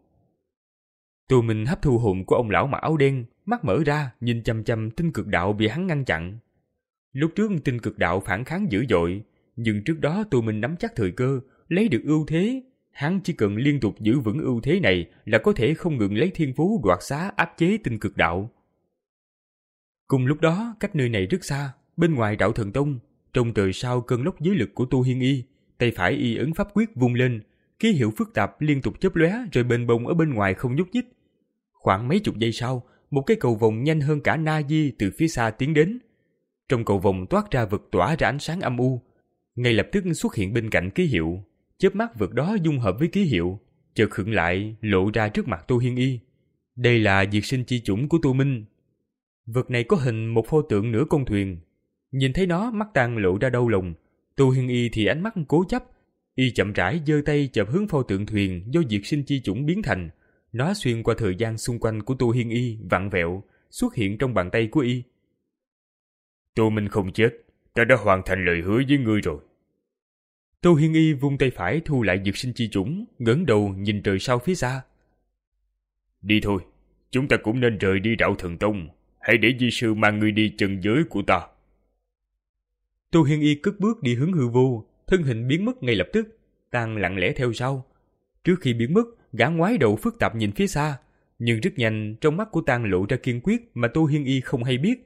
Tô Minh hấp thu hồn của ông lão mặc áo đen, mắt mở ra nhìn chằm chằm tinh cực đạo bị hắn ngăn chặn. Lúc trước tinh cực đạo phản kháng dữ dội, nhưng trước đó Tô Minh nắm chắc thời cơ, lấy được ưu thế. Hắn chỉ cần liên tục giữ vững ưu thế này là có thể không ngừng lấy thiên phú đoạt xá áp chế tinh cực đạo. Cùng lúc đó, cách nơi này rất xa, bên ngoài đạo thần tông, trong trời sao cơn lốc giới lực của Tô Hiên Y, tay phải y ấn pháp quyết vung lên, ký hiệu phức tạp liên tục chớp lóe rồi bền bồng ở bên ngoài không nhúc nhích. Khoảng mấy chục giây sau, một cái cầu vồng nhanh hơn cả Na Di từ phía xa tiến đến. Trong cầu vồng toát ra vực tỏa ra ánh sáng âm u, ngay lập tức xuất hiện bên cạnh ký hiệu. Chớp mắt vực đó dung hợp với ký hiệu, chợt khựng lại lộ ra trước mặt Tô Hiên Y. Đây là Diệt Sinh Chi Chủng của Tô Minh. Vực này có hình một pho tượng nửa con thuyền. Nhìn thấy nó, mắt Tang lộ ra đau lòng. Tô Hiên Y thì ánh mắt cố chấp, y chậm rãi giơ tay chộp hướng pho tượng thuyền do Diệt Sinh Chi Chủng biến thành. Nó xuyên qua thời gian xung quanh của Tô Hiên Y, vặn vẹo, xuất hiện trong bàn tay của y. Tô Minh không chết, ta đã hoàn thành lời hứa với ngươi rồi. Tô Hiên Y vung tay phải thu lại Diệt Sinh Chi Chủng, ngẩng đầu nhìn trời sao phía xa. Đi thôi, chúng ta cũng nên rời đi đạo thần tông. Hãy để di sư mang ngươi đi chân giới của ta. Tô Hiên Y cất bước đi hướng hư vô, thân hình biến mất ngay lập tức. Tang lặng lẽ theo sau. Trước khi biến mất, gã ngoái đầu phức tạp nhìn phía xa, nhưng rất nhanh trong mắt của Tang lộ ra kiên quyết mà Tô Hiên Y không hay biết.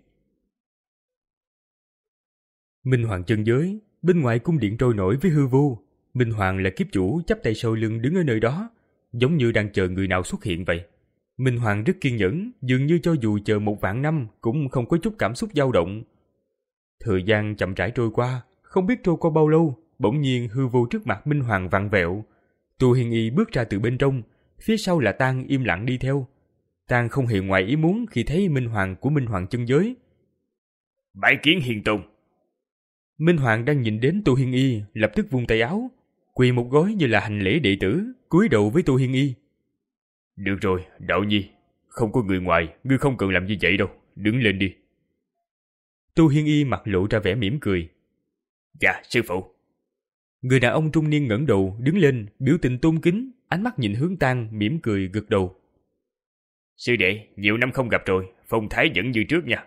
Minh Hoàng chân giới, bên ngoài cung điện trôi nổi với hư vô. Minh Hoàng là kiếp chủ chắp tay sau lưng đứng ở nơi đó, giống như đang chờ người nào xuất hiện vậy. Minh Hoàng rất kiên nhẫn, dường như cho dù chờ một vạn năm cũng không có chút cảm xúc dao động. Thời gian chậm rãi trôi qua, không biết trôi qua bao lâu, bỗng nhiên hư vô trước mặt Minh Hoàng vặn vẹo. Tô Hiên Y bước ra từ bên trong, phía sau là Tang im lặng đi theo. Tang không hề ngoài ý muốn khi thấy Minh Hoàng của Minh Hoàng chân giới. Bái kiến Hiên Tôn. Minh Hoàng đang nhìn đến Tô Hiên Y, lập tức vung tay áo, quỳ một gối như là hành lễ đệ tử, cúi đầu với Tô Hiên Y. Được rồi, Đạo Nhi, không có người ngoài, ngươi không cần làm như vậy đâu, đứng lên đi. Tô Hiên Y mặt lộ ra vẻ mỉm cười. Dạ, sư phụ. Người đàn ông trung niên ngẩng đầu, đứng lên, biểu tình tôn kính, ánh mắt nhìn hướng Tang, mỉm cười gật đầu. Sư đệ, nhiều năm không gặp rồi, phong thái vẫn như trước nha.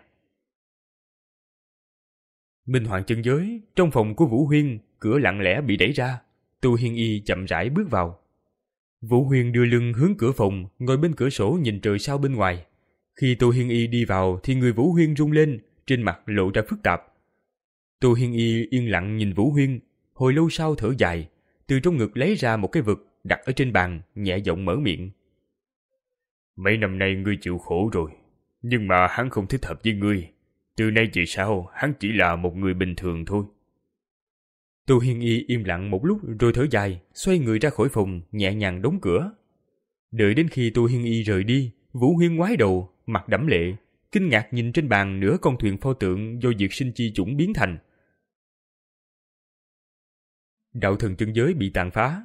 Minh Hoàng chân giới, trong phòng của Vũ Huyên, cửa lặng lẽ bị đẩy ra. Tô Hiên Y chậm rãi bước vào. Vũ Huyên đưa lưng hướng cửa phòng, ngồi bên cửa sổ nhìn trời sao bên ngoài. Khi Tô Hiên Y đi vào thì người Vũ Huyên rung lên, trên mặt lộ ra phức tạp. Tô Hiên Y yên lặng nhìn Vũ Huyên, hồi lâu sau thở dài, từ trong ngực lấy ra một cái vật đặt ở trên bàn, nhẹ giọng mở miệng. Mấy năm nay ngươi chịu khổ rồi, nhưng mà hắn không thích hợp với ngươi. Từ nay về sau, hắn chỉ là một người bình thường thôi. Tô Hiên Y im lặng một lúc rồi thở dài, xoay người ra khỏi phòng, nhẹ nhàng đóng cửa. Đợi đến khi Tô Hiên Y rời đi, Vũ Huyên ngoái đầu, mặt đẫm lệ, kinh ngạc nhìn trên bàn nửa con thuyền pho tượng do Diệt Sinh Chi Chủng biến thành. Đạo thần chân giới bị tàn phá,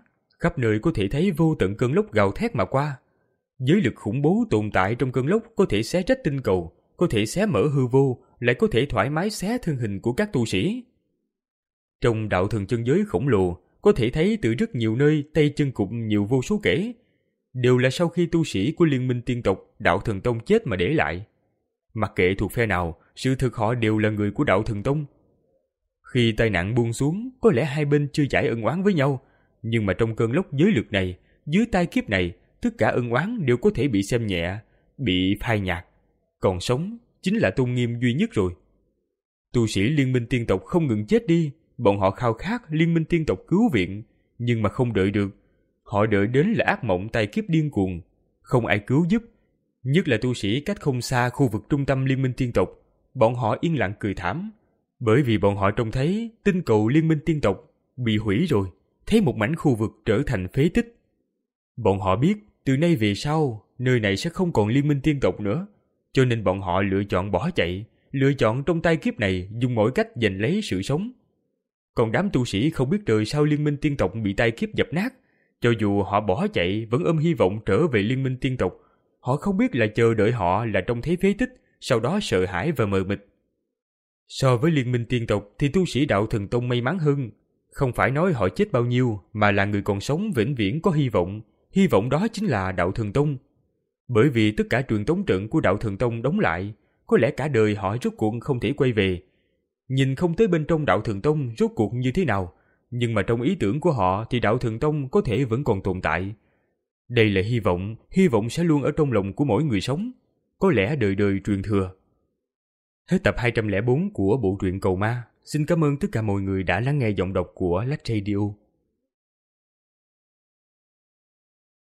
Khắp nơi có thể thấy vô tận cơn lốc gào thét mà qua. Giới lực khủng bố tồn tại trong cơn lốc có thể xé rách tinh cầu, có thể xé mở hư vô, lại có thể thoải mái xé thân hình của các tu sĩ. Trong đạo thần chân giới khổng lồ, có thể thấy từ rất nhiều nơi tay chân cụm nhiều vô số kể, đều là sau khi tu sĩ của Liên minh tiên tộc đạo thần tông chết mà để lại. Mặc kệ thuộc phe nào, sự thực họ đều là người của đạo thần tông. Khi tai nạn buông xuống, có lẽ hai bên chưa giải ân oán với nhau, nhưng mà trong cơn lốc giới lực này, dưới tai kiếp này, tất cả ân oán đều có thể bị xem nhẹ, bị phai nhạt. Còn sống chính là tôn nghiêm duy nhất rồi. Tu sĩ Liên minh tiên tộc không ngừng chết đi, bọn họ khao khát Liên minh tiên tộc cứu viện, nhưng mà không đợi được. Họ đợi đến là ác mộng tai kiếp điên cuồng, không ai cứu giúp. Nhất là tu sĩ cách không xa khu vực trung tâm Liên minh tiên tộc, bọn họ yên lặng cười thảm, bởi vì bọn họ trông thấy tinh cầu Liên minh tiên tộc bị hủy rồi, thấy một mảnh khu vực trở thành phế tích. Bọn họ biết từ nay về sau nơi này sẽ không còn Liên minh tiên tộc nữa, cho nên bọn họ lựa chọn bỏ chạy, lựa chọn trong tai kiếp này dùng mọi cách giành lấy sự sống. Còn đám tu sĩ không biết đời sau Liên minh tiên tộc bị tai kiếp dập nát, cho dù họ bỏ chạy vẫn ôm hy vọng trở về Liên minh tiên tộc. Họ không biết là chờ đợi họ là trong thế phế tích, sau đó sợ hãi và mờ mịt. So với Liên minh tiên tộc thì tu sĩ đạo thần tông may mắn hơn. Không phải nói họ chết bao nhiêu, mà là người còn sống vĩnh viễn có hy vọng. Hy vọng đó chính là đạo thần tông. Bởi vì tất cả truyền tống trận của đạo thần tông đóng lại, có lẽ cả đời họ rốt cuộc không thể quay về. Nhìn không tới bên trong đạo thần tông rốt cuộc như thế nào, nhưng mà trong ý tưởng của họ thì đạo thần tông có thể vẫn còn tồn tại. Đây là hy vọng, hy vọng sẽ luôn ở trong lòng của mỗi người sống, có lẽ đời đời truyền thừa. Hết tập hai trăm lẻ bốn của bộ truyện Cầu Ma. Xin cảm ơn tất cả mọi người đã lắng nghe giọng đọc của Lách Radio.